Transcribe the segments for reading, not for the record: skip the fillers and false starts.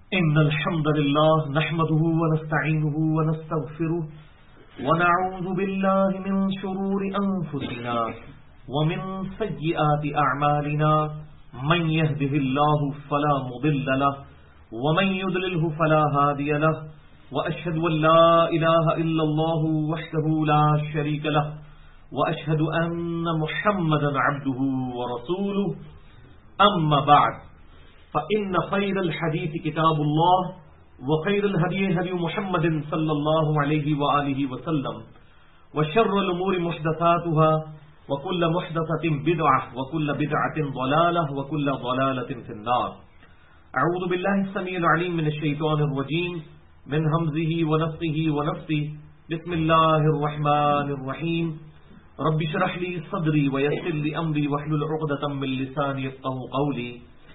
إن الحمد لله نحمده ونستعينه ونستغفره ونعوذ بالله من شرور أنفسنا ومن سيئات أعمالنا من يهده الله فلا مضل له ومن يضلله فلا هادي له وأشهد أن لا إله إلا الله وحده لا شريك له وأشهد أن محمدا عبده ورسوله أما بعد فإن خير الحديث كتاب الله وخير الهدي هدي محمد صلى الله عليه وآله وسلم وشر الأمور محدثاتها وكل محدثة بدعة وكل بدعة ضلالة وكل ضلالة في النار. أعوذ بالله السميع العليم من الشيطان الرجيم من همزه ونفثه ونفثه. بسم الله الرحمن الرحيم. رب اشرح لي صدري ويسر لي أمري واحلل عقدة من لساني يفقهوا قولي.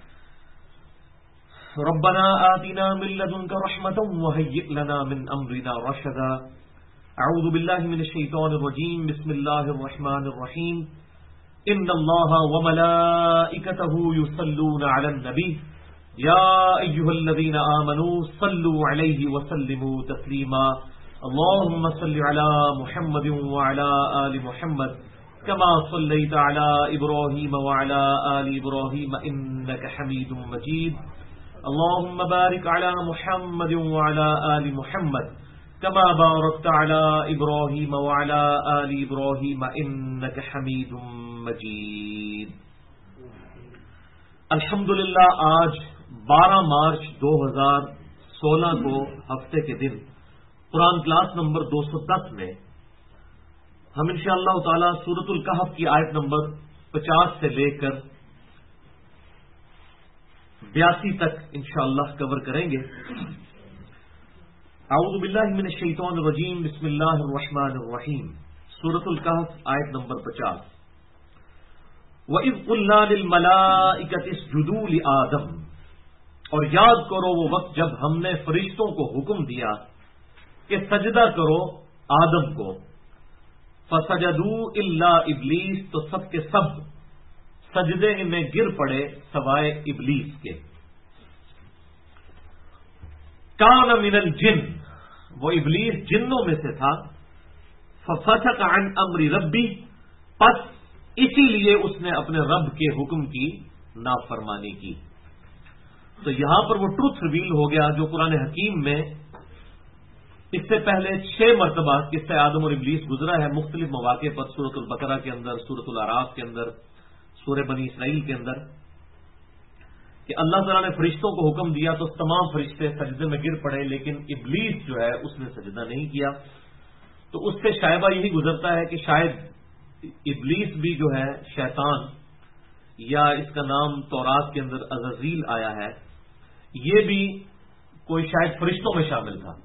ربنا آتنا من لدنك رحمة وهيئ لنا من أمرنا رشدا. أعوذ بالله من الشيطان الرجيم. بسم الله الرحمن الرحيم. إن الله وملائكته يصلون على النبي يا أيها الذين آمنوا صلوا عليه وسلموا تسليما. اللهم صل على محمد وعلى آل محمد كما صليت على إبراهيم وعلى آل إبراهيم إنك حميد مجيد. اللهم بارك على محمد وعلى آل محمد كما باركت على إبراهيم وعلى آل إبراهيم إنك حميد مجيد. الحمدللہ آج 12 مارچ 2016 کو ہفتے کے دن قرآن کلاس نمبر 210 میں ہم انشاءاللہ تعالی سورۃ الکہف کی آیت نمبر 50 سے لے کر 82 تک انشاءاللہ کور کریں گے. اعوذ باللہ من الشیطان الرجیم. بسم اللہ الرحمن الرحیم. سورۃ الکہف آیت نمبر 50. وَإِذْ قُلْنَا لِلْمَلَائِكَةِ اسْجُدُوا لِآدَمَ، اور یاد کرو وہ وقت جب ہم نے فرشتوں کو حکم دیا کہ سجدہ کرو آدم کو. فَسَجَدُوا إِلَّا إِبْلِيسَ، تو سب کے سب سجدے میں گر پڑے سوائے ابلیس کے. کان من الجن، وہ ابلیس جنوں میں سے تھا. ففسق عن امر ربی، پس اسی لیے اس نے اپنے رب کے حکم کی نافرمانی کی. تو یہاں پر وہ ٹروتھ ریویل ہو گیا جو قرآن حکیم میں اس سے پہلے 6 مرتبہ قصہ آدم اور ابلیس گزرا ہے مختلف مواقع پر. سورۃ البقرہ کے اندر، سورۃ الاعراف کے اندر، سورہ بنی اسرائیل کے اندر، کہ اللہ تعالیٰ نے فرشتوں کو حکم دیا تو تمام فرشتے سجدے میں گر پڑے، لیکن ابلیس جو ہے اس نے سجدہ نہیں کیا. تو اس سے شائبہ یہی گزرتا ہے کہ شاید ابلیس بھی جو ہے شیطان، یا اس کا نام تورات کے اندر عزازیل آیا ہے، یہ بھی کوئی شاید فرشتوں میں شامل تھا.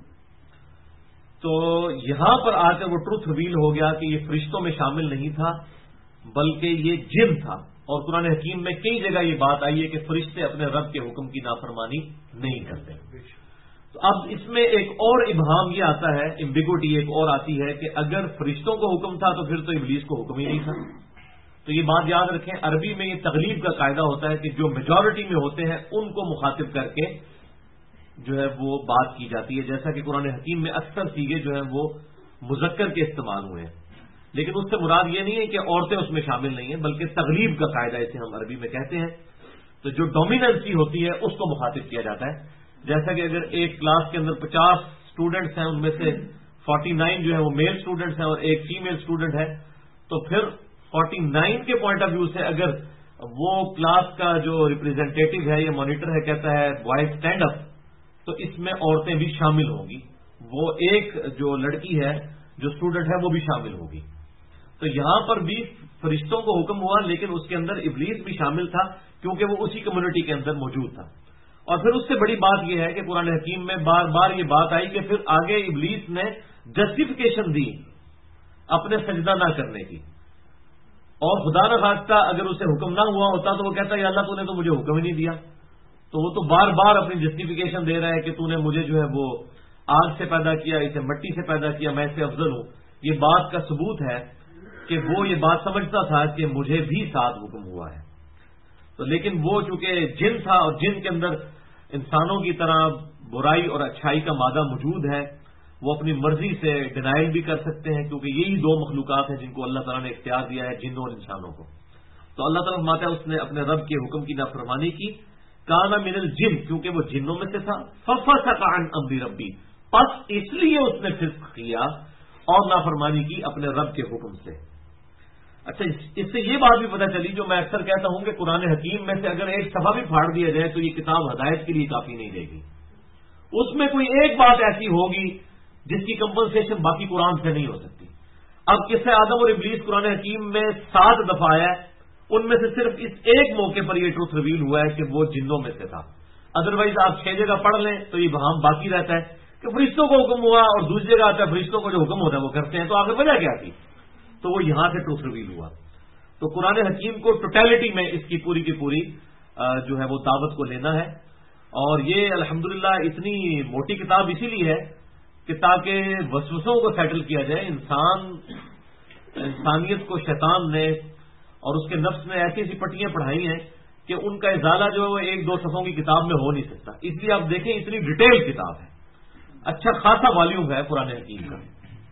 تو یہاں پر آ کر وہ ٹروتھ ریویل ہو گیا کہ یہ فرشتوں میں شامل نہیں تھا بلکہ یہ جن تھا. اور قرآن حکیم میں کئی جگہ یہ بات آئی ہے کہ فرشتے اپنے رب کے حکم کی نافرمانی نہیں کرتے. تو اب اس میں ایک اور ابہام یہ آتا ہے، ایمبیگوٹی ایک اور آتی ہے کہ اگر فرشتوں کو حکم تھا تو پھر تو ابلیس کو حکم ہی نہیں تھا. تو یہ بات یاد رکھیں، عربی میں یہ تغلیب کا قاعدہ ہوتا ہے کہ جو میجورٹی میں ہوتے ہیں ان کو مخاطب کر کے جو ہے وہ بات کی جاتی ہے. جیسا کہ قرآن حکیم میں اکثر سیغے جو ہیں وہ مذکر کے استعمال ہوئے ہیں، لیکن اس سے مراد یہ نہیں ہے کہ عورتیں اس میں شامل نہیں ہیں، بلکہ تغلیب کا قاعدہ اسے ہم عربی میں کہتے ہیں. تو جو ڈومیننسی ہوتی ہے اس کو مخاطب کیا جاتا ہے. جیسا کہ اگر ایک کلاس کے اندر 50 اسٹوڈنٹس ہیں، ان میں سے 49 جو ہے وہ میل اسٹوڈنٹس ہیں اور ایک فیمیل اسٹوڈنٹ ہے، تو پھر 49 کے پوائنٹ آف ویو سے اگر وہ کلاس کا جو ریپرزینٹیٹو ہے یا مانیٹر ہے کہتا ہے بوائز اسٹینڈ اپ، تو اس میں عورتیں بھی شامل ہوں گی. وہ ایک جو لڑکی ہے جو اسٹوڈنٹ ہے وہ بھی شامل ہوگی. تو یہاں پر بھی فرشتوں کو حکم ہوا، لیکن اس کے اندر ابلیس بھی شامل تھا کیونکہ وہ اسی کمیونٹی کے اندر موجود تھا. اور پھر اس سے بڑی بات یہ ہے کہ قرآن حکیم میں بار بار یہ بات آئی کہ پھر آگے ابلیس نے جسٹیفیکیشن دی اپنے سجدہ نہ کرنے کی. اور خدا نہ خواستہ اگر اسے حکم نہ ہوا ہوتا تو وہ کہتا ہے اللہ تو نے تو مجھے حکم ہی نہیں دیا. تو وہ تو بار بار اپنی جسٹیفیکیشن دے رہا ہے کہ تو نے مجھے جو ہے وہ آگ سے پیدا کیا، اسے مٹی سے پیدا کیا، میں اس سے افضل ہوں. یہ بات کا ثبوت ہے کہ وہ یہ بات سمجھتا تھا کہ مجھے بھی ساتھ حکم ہوا ہے. تو لیکن وہ چونکہ جن تھا اور جن کے اندر انسانوں کی طرح برائی اور اچھائی کا مادہ موجود ہے، وہ اپنی مرضی سے ڈینائل بھی کر سکتے ہیں، کیونکہ یہی دو مخلوقات ہیں جن کو اللہ تعالیٰ نے اختیار دیا ہے، جنوں اور انسانوں کو۔ تو اللہ تعالیٰ فرماتا ہے اس نے اپنے رب کے حکم کی نافرمانی کی، کانا من الجن، کیونکہ وہ جنوں میں سے تھا، ففسق عن امر ربی، پس اس لیے اس نے فسق کیا اور نافرمانی کی اپنے رب کے حکم سے۔ اچھا، اس سے یہ بات بھی پتہ چلی جو میں اکثر کہتا ہوں کہ قرآن حکیم میں سے اگر ایک صفحہ بھی پھاڑ دیا جائے تو یہ کتاب ہدایت کے لیے کافی نہیں رہے گی، اس میں کوئی ایک بات ایسی ہوگی جس کی کمپنسیشن باقی قرآن سے نہیں ہو سکتی۔ اب قصہ آدم اور ابلیس قرآن حکیم میں 7 دفعہ آیا ہے، ان میں سے صرف اس ایک موقع پر یہ ٹروتھ ریویل ہوا ہے کہ وہ جنوں میں سے تھا، ادروائز آپ 6 جگہ پڑھ لیں تو یہ بہام باقی رہتا ہے کہ فرشتوں کو حکم ہوا اور دوسری جگہ آتا ہے فرشتوں کو جو حکم ہوتا ہے وہ کرتے ہیں، تو آخر وجہ کیا تھی؟ تو وہ یہاں سے ٹروتھ ریویل ہوا۔ تو قرآن حکیم کو ٹوٹیلٹی میں اس کی پوری کی پوری جو ہے وہ دعوت کو لینا ہے، اور یہ الحمدللہ اتنی موٹی کتاب اسی لیے ہے کہ تاکہ وسوسوں کو سیٹل کیا جائے۔ انسانیت کو شیطان نے اور اس کے نفس نے ایسی ایسی پٹیاں پڑھائی ہیں کہ ان کا ازالہ جو ہے وہ 1-2 صفحوں کی کتاب میں ہو نہیں سکتا، اس لیے آپ دیکھیں اتنی ڈیٹیل کتاب ہے، اچھا خاصا والیوم ہے قرآن حکیم کا۔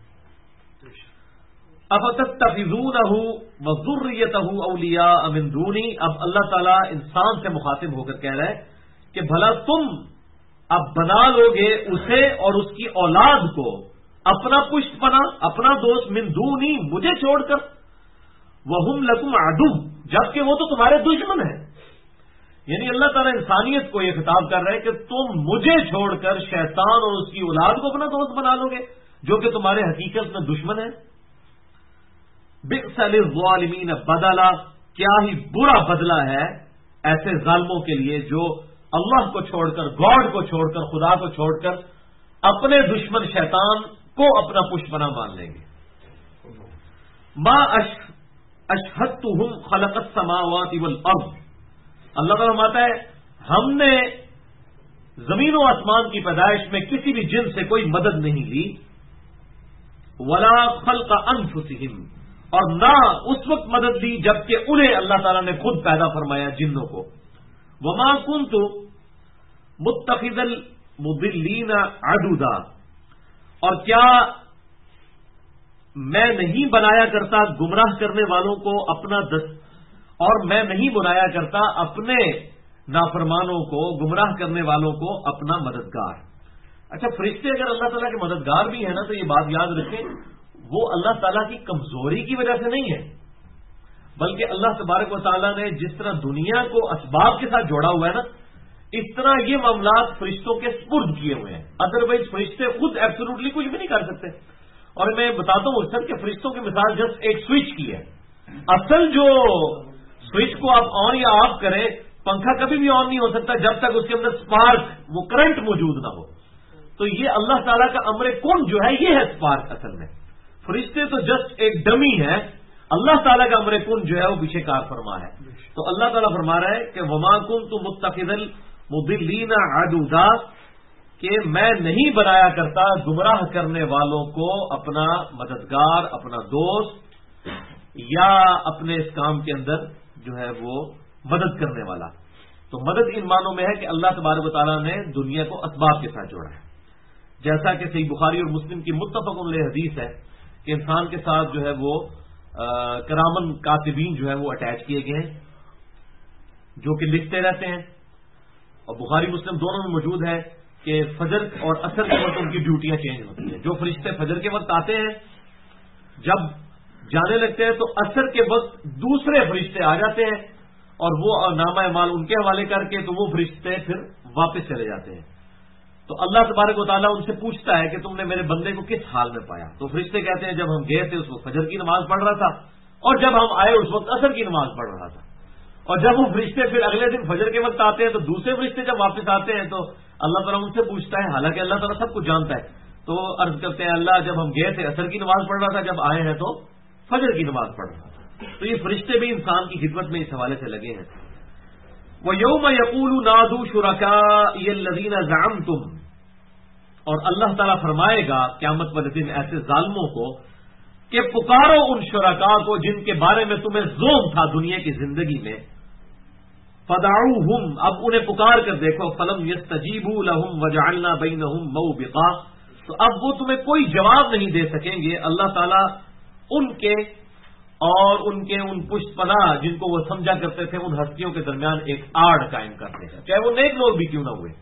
افتتخذونہ وذریتہ اولیاء من دونی، اب اللہ تعالیٰ انسان سے مخاطب ہو کر کہہ رہا ہے کہ بھلا تم اب بنا لو گے اسے اور اس کی اولاد کو اپنا پشت پناہ، اپنا دوست، من دونی، مجھے چھوڑ کر، وہم لکم عدو، جبکہ وہ تو تمہارے دشمن ہیں۔ یعنی اللہ تعالیٰ انسانیت کو یہ خطاب کر رہے ہیں کہ تم مجھے چھوڑ کر شیطان اور اس کی اولاد کو اپنا دوست بنا لو گے جو کہ تمہارے حقیقت میں دشمن ہے۔ بئس للظالمین بدلا، کیا ہی برا بدلہ ہے ایسے ظالموں کے لیے جو اللہ کو چھوڑ کر، گاڈ کو چھوڑ کر، خدا کو چھوڑ کر اپنے دشمن شیطان کو اپنا پشت پناہ مان لیں گے۔ ما اشہدتہم خلق السماوات والارض، اللہ تعالیٰ فرماتا ہے ہم نے زمین و آسمان کی پیدائش میں کسی بھی جن سے کوئی مدد نہیں لی، ولا خلق انفسہم، اور نہ اس وقت مدد لی جبکہ انہیں اللہ تعالیٰ نے خود پیدا فرمایا جنوں کو۔ وما كنت متخذ المضلین عضدا، اور کیا میں نہیں بنایا کرتا گمراہ کرنے والوں کو اپنا اور میں نہیں بنایا کرتا اپنے نافرمانوں کو، گمراہ کرنے والوں کو اپنا مددگار۔ اچھا، فرشتے اگر اللہ تعالیٰ کے مددگار بھی ہیں نا تو یہ بات یاد رکھیں وہ اللہ تعالیٰ کی کمزوری کی وجہ سے نہیں ہے، بلکہ اللہ تبارک و تعالیٰ نے جس طرح دنیا کو اسباب کے ساتھ جوڑا ہوا ہے نا، اس طرح یہ معاملات فرشتوں کے سپرد کیے ہوئے ہیں، ادروائز فرشتے خود ایبسولوٹلی کچھ بھی نہیں کر سکتے۔ اور میں بتاتا ہوں اکثر کہ فرشتوں کی مثال جسٹ ایک سوئچ کی ہے، اصل جو سوئچ کو آپ آن یا آف کریں، پنکھا کبھی بھی آن نہیں ہو سکتا جب تک اس کے اندر سپارک، وہ کرنٹ موجود نہ ہو۔ تو یہ اللہ تعالیٰ کا امر کن جو ہے یہ ہے سپارک اصل میں، فرشتے تو جسٹ ایک ڈمی ہے، اللہ تعالیٰ کا امر کن جو ہے وہ پیچھے کار فرما ہے۔ تو اللہ تعالیٰ فرما رہا ہے کہ وما كنت متخذ المضلین عضدا، کہ میں نہیں بنایا کرتا گمراہ کرنے والوں کو اپنا مددگار، اپنا دوست، یا اپنے اس کام کے اندر جو ہے وہ مدد کرنے والا۔ تو مدد ان معنوں میں ہے کہ اللہ تبارک و تعالیٰ نے دنیا کو اسباب کے ساتھ جوڑا ہے، جیسا کہ صحیح بخاری اور مسلم کی متفق علیہ حدیث ہے کہ انسان کے ساتھ جو ہے وہ کرامن کاتبین جو ہے وہ اٹیچ کیے گئے ہیں جو کہ لکھتے رہتے ہیں، اور بخاری مسلم دونوں میں موجود ہے کہ فجر اور عصر کے وقت ان کی ڈیوٹیاں چینج ہوتی ہیں۔ جو فرشتے فجر کے وقت آتے ہیں جب جانے لگتے ہیں تو عصر کے وقت دوسرے فرشتے آ جاتے ہیں اور وہ نامہ اعمال ان کے حوالے کر کے تو وہ فرشتے پھر واپس چلے جاتے ہیں۔ تو اللہ تبارک و تعالیٰ ان سے پوچھتا ہے کہ تم نے میرے بندے کو کس حال میں پایا؟ تو فرشتے کہتے ہیں جب ہم گئے تھے اس وقت فجر کی نماز پڑھ رہا تھا، اور جب ہم آئے اس وقت عصر کی نماز پڑھ رہا تھا۔ اور جب وہ فرشتے پھر اگلے دن فجر کے وقت آتے ہیں تو دوسرے فرشتے جب واپس آتے ہیں تو اللہ تعالیٰ ان سے پوچھتا ہے، حالانکہ اللہ تعالیٰ سب کچھ جانتا ہے، تو عرض کرتے ہیں اللہ جب ہم گئے تھے عصر کی نماز پڑھ رہا تھا، جب آئے ہیں تو فجر کی نماز پڑھ رہا تھا۔ تو یہ فرشتے بھی انسان کی خدمت میں اس حوالے سے لگے ہیں۔ وَيَوْمَ يَقُولُ نَادُوا شُرَكَائِيَ الَّذِينَ زَعَمْتُمْ، اور اللہ تعالیٰ فرمائے گا قیامت والے دن ایسے ظالموں کو کہ پکارو ان شرکاء کو جن کے بارے میں تمہیں زوم تھا دنیا کی زندگی میں، فدعوہم، اب انہیں پکار کر دیکھو، فلم یستجیبوا لہم وجعلنا بینہم موبقا، تو اب وہ تمہیں کوئی جواب نہیں دے سکیں گے. اللہ تعالیٰ ان کے اور ان کے ان پشت پناہ جن کو وہ سمجھا کرتے تھے ان ہستیوں کے درمیان ایک آڑ قائم کرتے ہیں، چاہے وہ نیک لوگ بھی کیوں نہ ہوئے.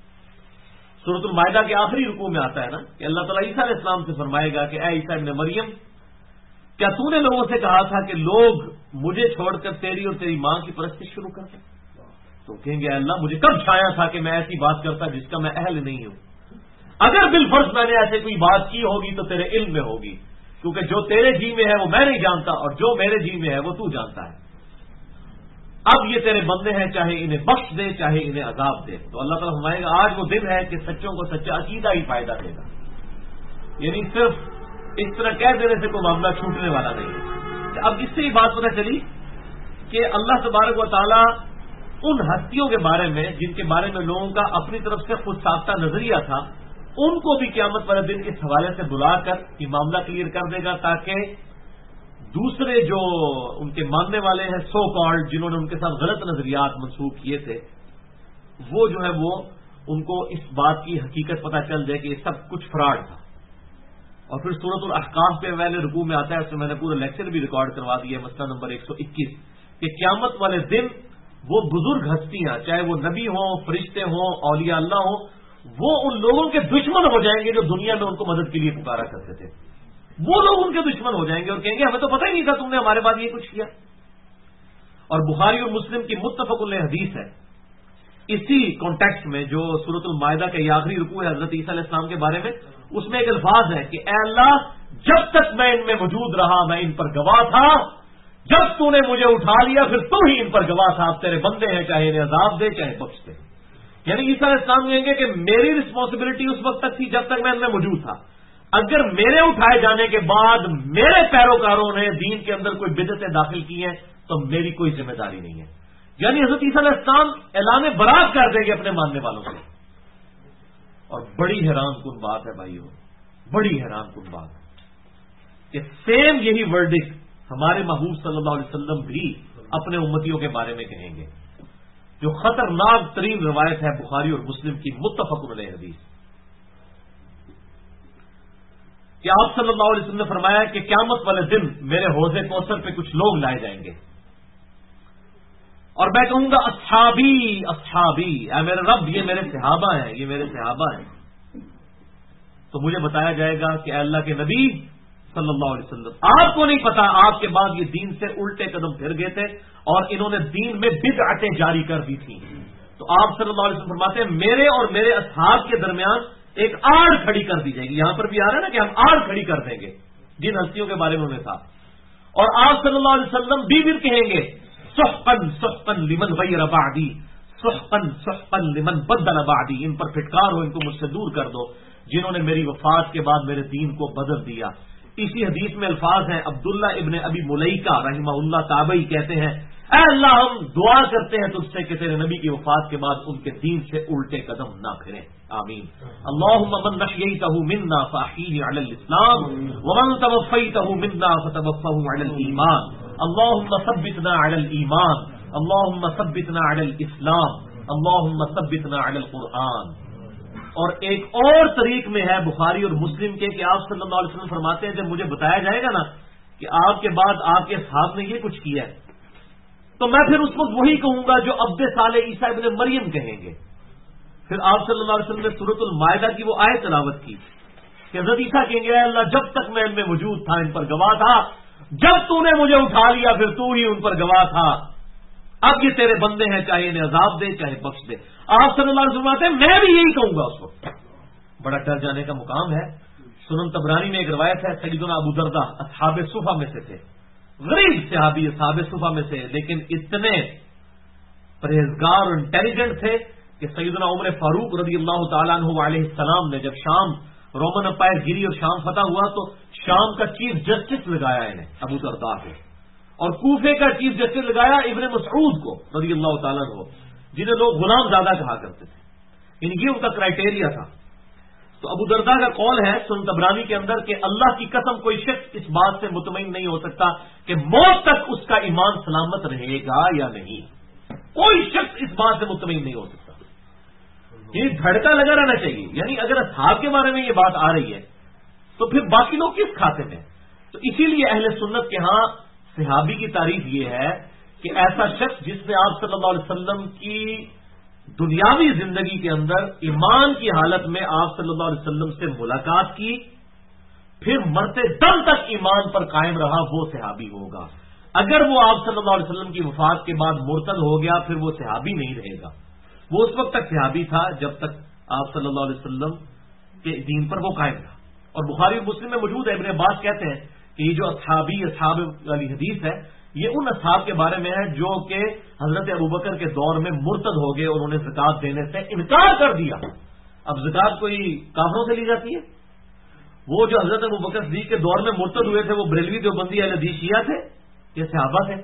سورۃ المائدہ کے آخری رکوع میں آتا ہے نا کہ اللہ تعالیٰ عیسیٰ علیہ السلام سے فرمائے گا کہ اے عیسیٰ ابن مریم، کیا تو نے لوگوں سے کہا تھا کہ لوگ مجھے چھوڑ کر تیری اور تیری ماں کی پرستش شروع کر دیں؟ تو کہیں گے اللہ مجھے کب چھایا تھا کہ میں ایسی بات کرتا جس کا میں اہل نہیں ہوں. اگر بالفرض میں نے ایسے کوئی بات کی ہوگی تو تیرے علم میں ہوگی، کیونکہ جو تیرے جی میں ہے وہ میں نہیں جانتا اور جو میرے جی میں ہے وہ تو جانتا ہے. اب یہ تیرے بندے ہیں، چاہے انہیں بخش دے چاہے انہیں عذاب دے. تو اللہ تعالیٰ فرمائے گا آج وہ دن ہے کہ سچوں کو سچا عقیدہ ہی فائدہ دے گا، یعنی صرف اس طرح کہہ دینے سے کوئی معاملہ چھوٹنے والا نہیں ہے. اب اس سے یہ بات پتہ چلی کہ اللہ تبارک و تعالیٰ ان ہستیوں کے بارے میں جن کے بارے میں لوگوں کا اپنی طرف سے خود ساختہ نظریہ تھا، ان کو بھی قیامت والے دن اس حوالے سے بلا کر یہ معاملہ کلیئر کر دے گا، تاکہ دوسرے جو ان کے ماننے والے ہیں سو کالڈ، جنہوں نے ان کے ساتھ غلط نظریات منسوخ کیے تھے، وہ جو ہے وہ ان کو اس بات کی حقیقت پتہ چل جائے کہ یہ سب کچھ فراڈ تھا. اور پھر سورۃ الاحقاف پہ پہلے رکوع میں آتا ہے، اس میں میں نے پورا لیکچر بھی ریکارڈ کروا دیا ہے، مسئلہ نمبر 121، کہ قیامت والے دن وہ بزرگ ہستیاں، چاہے وہ نبی ہوں، فرشتے ہوں، اولیاء اللہ ہوں، وہ ان لوگوں کے دشمن ہو جائیں گے جو دنیا میں ان کو مدد کے لیے پکارا کرتے تھے. وہ لوگ ان کے دشمن ہو جائیں گے اور کہیں گے ہمیں تو پتہ ہی نہیں تھا تم نے ہمارے بعد یہ کچھ کیا. اور بخاری اور مسلم کی متفق علیہ حدیث ہے اسی کانٹیکسٹ میں، جو سورۃ المائدہ کا یہ آخری رکوع ہے حضرت عیسیٰ علیہ السلام کے بارے میں، اس میں ایک الفاظ ہے کہ اے اللہ جب تک میں ان میں موجود رہا میں ان پر گواہ تھا، جب تو نے مجھے اٹھا لیا پھر تو ہی ان پر گواہ تھا. اب تیرے بندے ہیں، چاہے انہیں عذاب دے چاہے بخش دے. یعنی عیسیٰ علیہ السلام کہیں گے کہ میری رسپانسبلٹی اس وقت تک تھی جب تک میں ان میں موجود تھا. اگر میرے اٹھائے جانے کے بعد میرے پیروکاروں نے دین کے اندر کوئی بدعتیں داخل کی ہیں تو میری کوئی ذمہ داری نہیں ہے. یعنی حضرت عیسیٰ علیہ السلام اعلان برات کر دیں گے اپنے ماننے والوں سے. اور بڑی حیران کن بات ہے بھائیو، بڑی حیران کن بات کہ سیم یہی ورڈکٹ ہمارے محبوب صلی اللہ علیہ وسلم بھی اپنے امتیوں کے بارے میں کہیں گے، جو خطرناک ترین روایت ہے بخاری اور مسلم کی متفق علیہ حدیث، کہ آپ صلی اللہ علیہ وسلم نے فرمایا کہ قیامت والے دن میرے حوض کوثر پہ کچھ لوگ لائے جائیں گے اور میں کہوں گا اصحابی اصحابی، اے میرے رب یہ میرے صحابہ ہیں، یہ میرے صحابہ ہیں. تو مجھے بتایا جائے گا کہ اے اللہ کے نبی صلی اللہ علیہ وسلم، آپ کو نہیں پتا آپ کے بعد یہ دین سے الٹے قدم پھر گئے تھے اور انہوں نے دین میں بدعتیں جاری کر دی تھیں. تو آپ صلی اللہ علیہ وسلم فرماتے ہیں میرے اور میرے اصحاب کے درمیان ایک آڑ کھڑی کر دی جائے گی. یہاں پر بھی آ رہا ہے نا کہ ہم آڑ کھڑی کر دیں گے جن ہستیوں کے بارے میں انہوں نے کہا. اور آپ صلی اللہ علیہ وسلم بھی کہیں گے سحقن سحقن لمن غیر بعدی، سحقن سحقن لمن بدل بعدی، ان پر پھٹکار ہو، ان کو مجھ سے دور کر دو جنہوں نے میری وفات کے بعد میرے دین کو بدل دیا. اسی حدیث میں الفاظ ہیں، عبداللہ ابن ابی ملیکہ رحمہ اللہ تابعی کہتے ہیں اے اللہ ہم دعا کرتے ہیں تجھ سے کہ تیرے نبی کی وفات کے بعد ان کے دین سے الٹے قدم نہ پھریں، آمین. اللہم من نحییتہ منا فاحیہ علی الاسلام ومن توفیتہ منا فتوفہ علی الایمان، اللہم ثبتنا علی الایمان، اللہم ثبتنا علی الاسلام، اللہم ثبتنا علی القرآن. اور ایک اور طریق میں ہے بخاری اور مسلم کے کہ آپ صلی اللہ علیہ وسلم فرماتے ہیں جب مجھے بتایا جائے گا نا کہ آپ کے بعد آپ کے اصحاب نے یہ کچھ کیا ہے تو میں پھر اس وقت وہی کہوں گا جو عبد صالح عیسیٰ ابن مریم کہیں گے. پھر آپ صلی اللہ علیہ وسلم نے سورۃ المائدہ کی وہ آیت تلاوت کی کہ حضرت عیسیٰ کہیں گے اے اللہ جب تک میں ان میں موجود تھا ان پر گواہ تھا، جب تو نے مجھے اٹھا لیا پھر تو ہی ان پر گواہ تھا، اب یہ تیرے بندے ہیں چاہے انہیں عذاب دے چاہے بخش دے. آپ صلی اللہ علیہ وسلم ہیں میں بھی یہی کہوں گا. اس وقت بڑا ڈر جانے کا مقام ہے. سنن طبرانی میں ایک روایت ہے سیدنا ابو دردہ اصحاب صفہ میں سے تھے، غریب صحابی اصحاب صفہ میں سے، لیکن اتنے پرہیزگار اور انٹیلیجنٹ تھے کہ سیدنا عمر فاروق رضی اللہ تعالیٰ عنہ علیہ السلام نے جب شام رومن امپائر گری اور شام فتح ہوا تو شام کا چیف جسٹس لگایا انہیں ابو دردہ کو، اور کوفے کا چیف جسٹس لگایا ابن مسعود کو رضی اللہ تعالیٰ عنہ، جنہیں لوگ غلام زادہ کہا کرتے تھے. یہ ان کا کرائٹیریا تھا. تو ابو دردہ کا قول ہے سنن طبرانی کے اندر کہ اللہ کی قسم کوئی شخص اس بات سے مطمئن نہیں ہو سکتا کہ موت تک اس کا ایمان سلامت رہے گا یا نہیں. کوئی شخص اس بات سے مطمئن نہیں ہو سکتا. یہ دھڑکا لگا رہنا چاہیے. یعنی اگر اصحاب کے بارے میں یہ بات آ رہی ہے تو پھر باقی لوگ کس کھاتے میں؟ تو اسی لیے اہل سنت کے ہاں صحابی کی تعریف یہ ہے کہ ایسا شخص جس نے آپ صلی اللہ علیہ وسلم کی دنیاوی زندگی کے اندر ایمان کی حالت میں آپ صلی اللہ علیہ وسلم سے ملاقات کی، پھر مرتے دم تک ایمان پر قائم رہا، وہ صحابی ہوگا. اگر وہ آپ صلی اللہ علیہ وسلم کی وفات کے بعد مرتد ہو گیا پھر وہ صحابی نہیں رہے گا. وہ اس وقت تک صحابی تھا جب تک آپ صلی اللہ علیہ وسلم کے دین پر وہ قائم رہا. اور بخاری مسلم میں موجود ہے، ابن عباس کہتے ہیں کہ یہ جو اصحاب والی حدیث ہے یہ ان اصحاب کے بارے میں ہے جو کہ حضرت ابوبکر کے دور میں مرتد ہو گئے اور انہوں نے زکات دینے سے انکار کر دیا. اب زکات کوئی کافروں سے لی جاتی ہے؟ وہ جو حضرت ابوبکر صدیق کے دور میں مرتد ہوئے تھے وہ بریلوی دیوبندی اہل حدیث شیعہ تھے، یہ صحابہ تھے.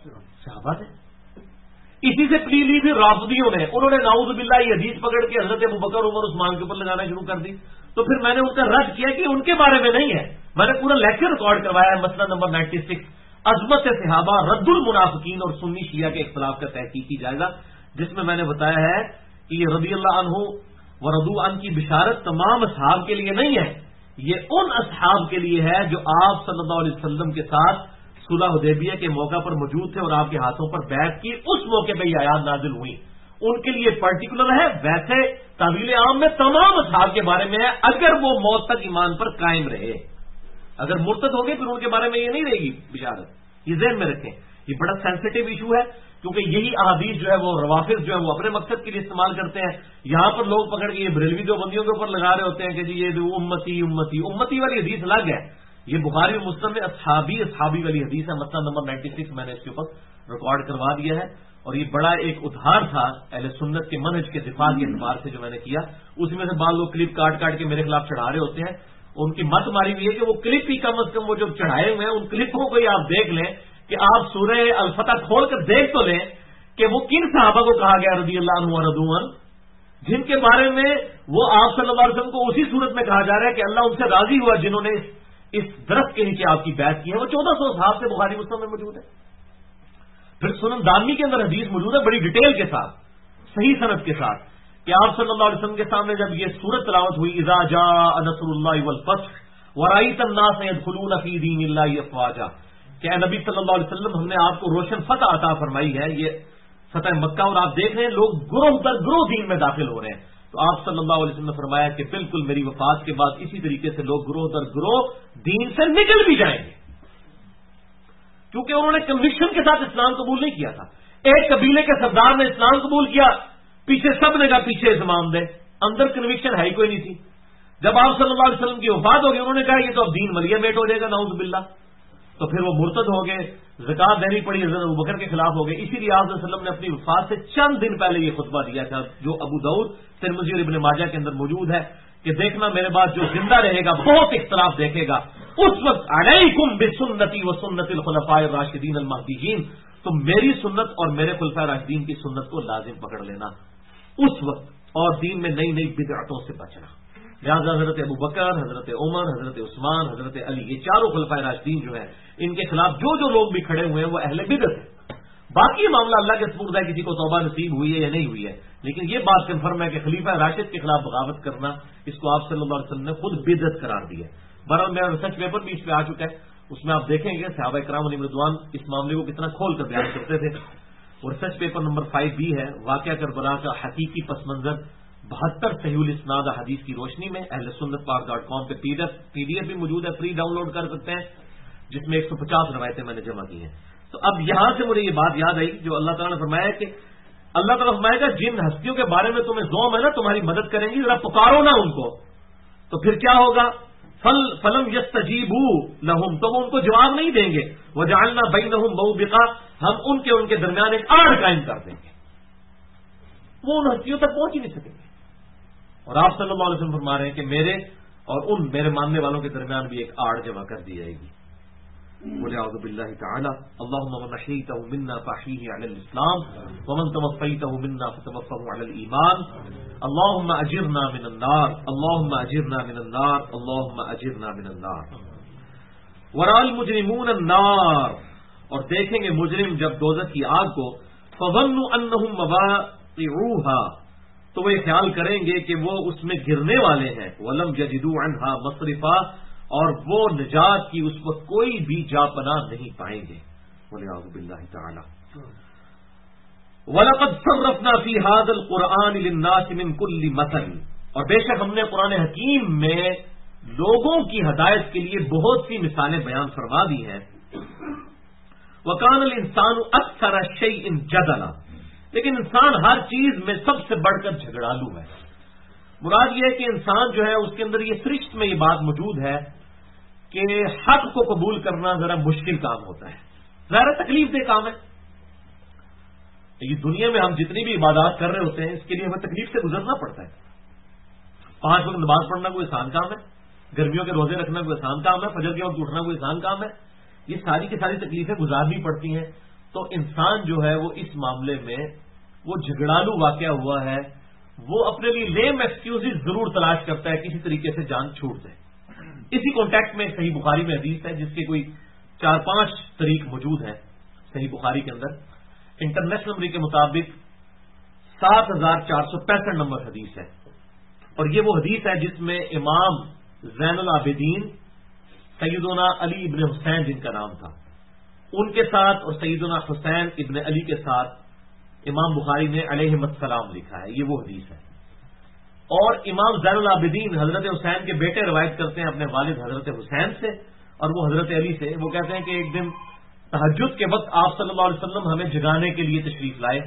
اسی سے پلی لی پھر رافضیوں نے، انہوں نے نعوذ باللہ یہ حدیث پکڑ کے حضرت ابوبکر عمر عثمان کے اوپر لگانا شروع کر دی. تو پھر میں نے ان کا رد کیا کہ ان کے بارے میں نہیں ہے. میں نے پورا لیکچر ریکارڈ کروایا ہے، مسئلہ نمبر 96 عظمت صحابہ رد المنافقین اور سنی شیعہ کے اختلاف کا تحقیقی جائزہ، جس میں میں نے بتایا ہے کہ یہ رضی اللہ عنہ و رضوا عنہ کی بشارت تمام اصحاب کے لیے نہیں ہے، یہ ان اصحاب کے لیے ہے جو آپ صلی اللہ علیہ وسلم کے ساتھ صلح حدیبیہ کے موقع پر موجود تھے اور آپ کے ہاتھوں پر بیعت کی، اس موقع پہ یہ آیات نازل ہوئی. ان کے لیے پرٹیکولر ہے. ویسے تعبیر عام میں تمام اصحاب کے بارے میں ہے اگر وہ موت تک ایمان پر قائم رہے. اگر مرتد ہو گئے پھر ان کے بارے میں یہ نہیں رہے گی بشارت. یہ ذہن میں رکھیں، یہ بڑا سینسٹیو ایشو ہے کیونکہ یہی احادیث جو ہے وہ روافض جو ہے وہ اپنے مقصد کے لیے استعمال کرتے ہیں. یہاں پر لوگ پکڑ کے یہ بریلوی دیوبندیوں کے اوپر لگا رہے ہوتے ہیں کہ جی یہ امتی والی حدیث الگ ہے. یہ بخاری اور مسلم میں اصحابی والی حدیث ہے. مسئلہ نمبر 96 میں نے اس کے اوپر ریکارڈ کروا دیا ہے. اور یہ بڑا ایک ادھار تھا اہل سنت کے منہج کے دفاع کے اعتبار سے جو میں نے کیا. اس میں سے بعض لوگ کلپ کاٹ کے میرے خلاف چڑھا رہے ہوتے ہیں. ان کی مت ماری ہوئی ہے کہ وہ کلپ ہی کم از کم وہ جو چڑھائے ہوئے ہیں ان کلپوں کو ہی آپ دیکھ لیں کہ آپ سورہ الفتح کھول کر دیکھ تو لیں کہ وہ کن صحابہ کو کہا گیا رضی اللہ عنہ رضوا عنہ، جن کے بارے میں وہ آپ صلی اللہ علیہ وسلم کو اسی صورت میں کہا جا رہا ہے کہ اللہ ان سے راضی ہوا جنہوں نے اس درخت کے نیچے آپ کی بیعت کی ہے. وہ 1400 صحابہ سے بخاری مسلم میں موجود ہے. پھر سنن دارمی کے اندر حدیث موجود ہے بڑی ڈیٹیل کے ساتھ، صحیح سند کے ساتھ، کہ آپ صلی اللہ علیہ وسلم کے سامنے جب یہ سورت تلاوت ہوئی اذا جاء نصر اللہ والفتح ورأيت الناس يدخلون في دين الله افواجا، کہ اے نبی صلی اللہ علیہ وسلم ہم نے آپ کو روشن فتح عطا فرمائی ہے، یہ فتح مکہ، اور آپ دیکھ رہے ہیں لوگ گروہ در گروہ دین میں داخل ہو رہے ہیں. تو آپ صلی اللہ علیہ وسلم نے فرمایا کہ بالکل میری وفات کے بعد اسی طریقے سے لوگ گروہ در گروہ دین سے نکل بھی جائیں گے، کیونکہ انہوں نے کنوکشن کے ساتھ اسلام قبول نہیں کیا تھا. ایک قبیلے کے سردار نے اسلام قبول کیا، پیچھے سب نے کہا پیچھے اسلام دے، اندر کنوکشن ہے ہی کوئی نہیں تھی. جب آپ صلی اللہ علیہ وسلم کی وفات ہوگی انہوں نے کہا یہ تو اب دین ملیہ میٹ ہو جائے گا نعوذ باللہ. تو پھر وہ مرتد ہو گئے، زکات دینی پڑی، حضرت ابوبکر کے خلاف ہو گئے. اسی لیے آپ صلی اللہ علیہ وسلم نے اپنی وفات سے چند دن پہلے یہ خطبہ دیا تھا جو ابو داؤد ترمذی اور ابن ماجہ کے اندر موجود ہے کہ دیکھنا میرے بعد جو زندہ رہے گا بہت اختلاف دیکھے گا. اس وقت علیکم بسنتی و سنت الخلفاء الراشدین المہدیین، تو میری سنت اور میرے خلفاء راشدین کی سنت کو لازم پکڑ لینا اس وقت، اور دین میں نئی نئی بدعتوں سے بچنا. لہٰذا حضرت ابوبکر، حضرت عمر، حضرت عثمان، حضرت علی، یہ چاروں خلفاء راشدین جو ہیں ان کے خلاف جو لوگ بھی کھڑے ہوئے ہیں وہ اہل بدعت ہیں. باقی معاملہ اللہ کے سپرد ہے، کسی کو توبہ نصیب ہوئی ہے یا نہیں ہوئی ہے، لیکن یہ بات کنفرم ہے کہ خلیفہ راشد کے خلاف بغاوت کرنا اس کو آپ صلی اللہ علیہ وسلم نے خود بدعت قرار دی ہے. بہرحال میرا ریسرچ پیپر بھی اس پہ آ چکا ہے، اس میں آپ دیکھیں گے صحابہ کرام علیہم رضوان اس معاملے کو کتنا کھول کر بیان کرتے تھے. اور ریسرچ پیپر نمبر 5B ہے واقعہ کربلا کا حقیقی پس منظر 72 صحیح الاسناد حدیث کی روشنی میں. اہل سنت پاک.com پہ PDF بھی موجود ہے، فری ڈاؤن لوڈ کر سکتے ہیں، جس میں 150 روایتیں میں نے جمع کی ہیں. تو اب یہاں سے مجھے یہ بات یاد آئی جو اللہ تعالیٰ نے فرمایا کہ اللہ تعالیٰ فرمائے گا جن ہستیوں کے بارے میں تمہیں زوم ہے نا تمہاری مدد کریں گی، ذرا پکارو نا ان کو. تو پھر کیا ہوگا؟ فلم یستجیبوا لہم، تو وہ ان کو جواب نہیں دیں گے. وجعلنا بینہم موبقا، ہم ان کے درمیان ایک آڑ قائم کر دیں گے، وہ ان ہستیوں تک پہنچ ہی نہیں سکیں گے. اور آپ صلی اللہ علیہ وسلم فرما رہے ہیں کہ میرے اور ان میرے ماننے والوں کے درمیان بھی ایک آڑ جمع کر دی جائے گی. وَلِعَوْذُ بِاللَّهِ تَعَالَى اللهم من أحييته منا فأحيه على الإسلام ومن توفيته منا فتوفه على الإيمان اللهم أجرنا من النار اللهم أجرنا من النار اللهم أجرنا من النار. ورأى المجرمون النار، اور دیکھیں گے مجرم جب دوزخ کی آگ کو، فظنوا انہم مواقعوها، تو وہ یہ خیال کریں گے کہ وہ اس میں گرنے والے ہیں، ولم یجدوا عنها مصرفا، اور وہ نجات کی اس وقت کوئی بھی جا پناہ نہیں پائیں گے، والعیاذ باللہ تعالی۔ وَلَقَدْ صَرَّفْنَا فِي هَذَا الْقُرْآنِ لِلنَّاسِ مِنْ كُلِّ مَثَلٍ، اور بے شک ہم نے قرآن حکیم میں لوگوں کی ہدایت کے لیے بہت سی مثالیں بیان فرما دی ہیں۔ وَكَانَ الْإِنسَانُ أَكْثَرَ شَيْءٍ جَدَلًا، لیکن انسان ہر چیز میں سب سے بڑھ کر جھگڑالو ہے۔ مراد یہ ہے کہ انسان جو ہے اس کے اندر یہ سرشت میں یہ بات موجود ہے کہ حق کو قبول کرنا ذرا مشکل کام ہوتا ہے، ظاہر تکلیف دہ کام ہے۔ یہ دنیا میں ہم جتنی بھی عبادات کر رہے ہوتے ہیں اس کے لیے ہمیں تکلیف سے گزرنا پڑتا ہے۔ 5 وقت نماز پڑھنا کوئی آسان کام ہے، گرمیوں کے روزے رکھنا کوئی آسان کام ہے، فجر کے وقت اٹھنا کوئی آسان کام ہے، یہ ساری کی ساری تکلیفیں گزارنی پڑتی ہیں۔ تو انسان جو ہے وہ اس معاملے میں وہ جھگڑالو واقعہ ہوا ہے، وہ اپنے لیے لیم ایکسکیوزز ضرور تلاش کرتا ہے، کسی طریقے سے جان چھوٹ جائے۔ اسی کانٹیکٹ میں صحیح بخاری میں حدیث ہے جس کے کوئی 4-5 طریق موجود ہیں صحیح بخاری کے اندر۔ انٹرنیشنل نمبر کے مطابق 7465 نمبر حدیث ہے، اور یہ وہ حدیث ہے جس میں امام زین العابدین سیدنا علی ابن حسین جن کا نام تھا ان کے ساتھ اور سیدنا حسین ابن علی کے ساتھ امام بخاری نے علیہم السلام لکھا ہے، یہ وہ حدیث ہے۔ اور امام زین العابدین حضرت حسین کے بیٹے روایت کرتے ہیں اپنے والد حضرت حسین سے اور وہ حضرت علی سے، وہ کہتے ہیں کہ ایک دن تہجد کے وقت آپ صلی اللہ علیہ وسلم ہمیں جگانے کے لیے تشریف لائے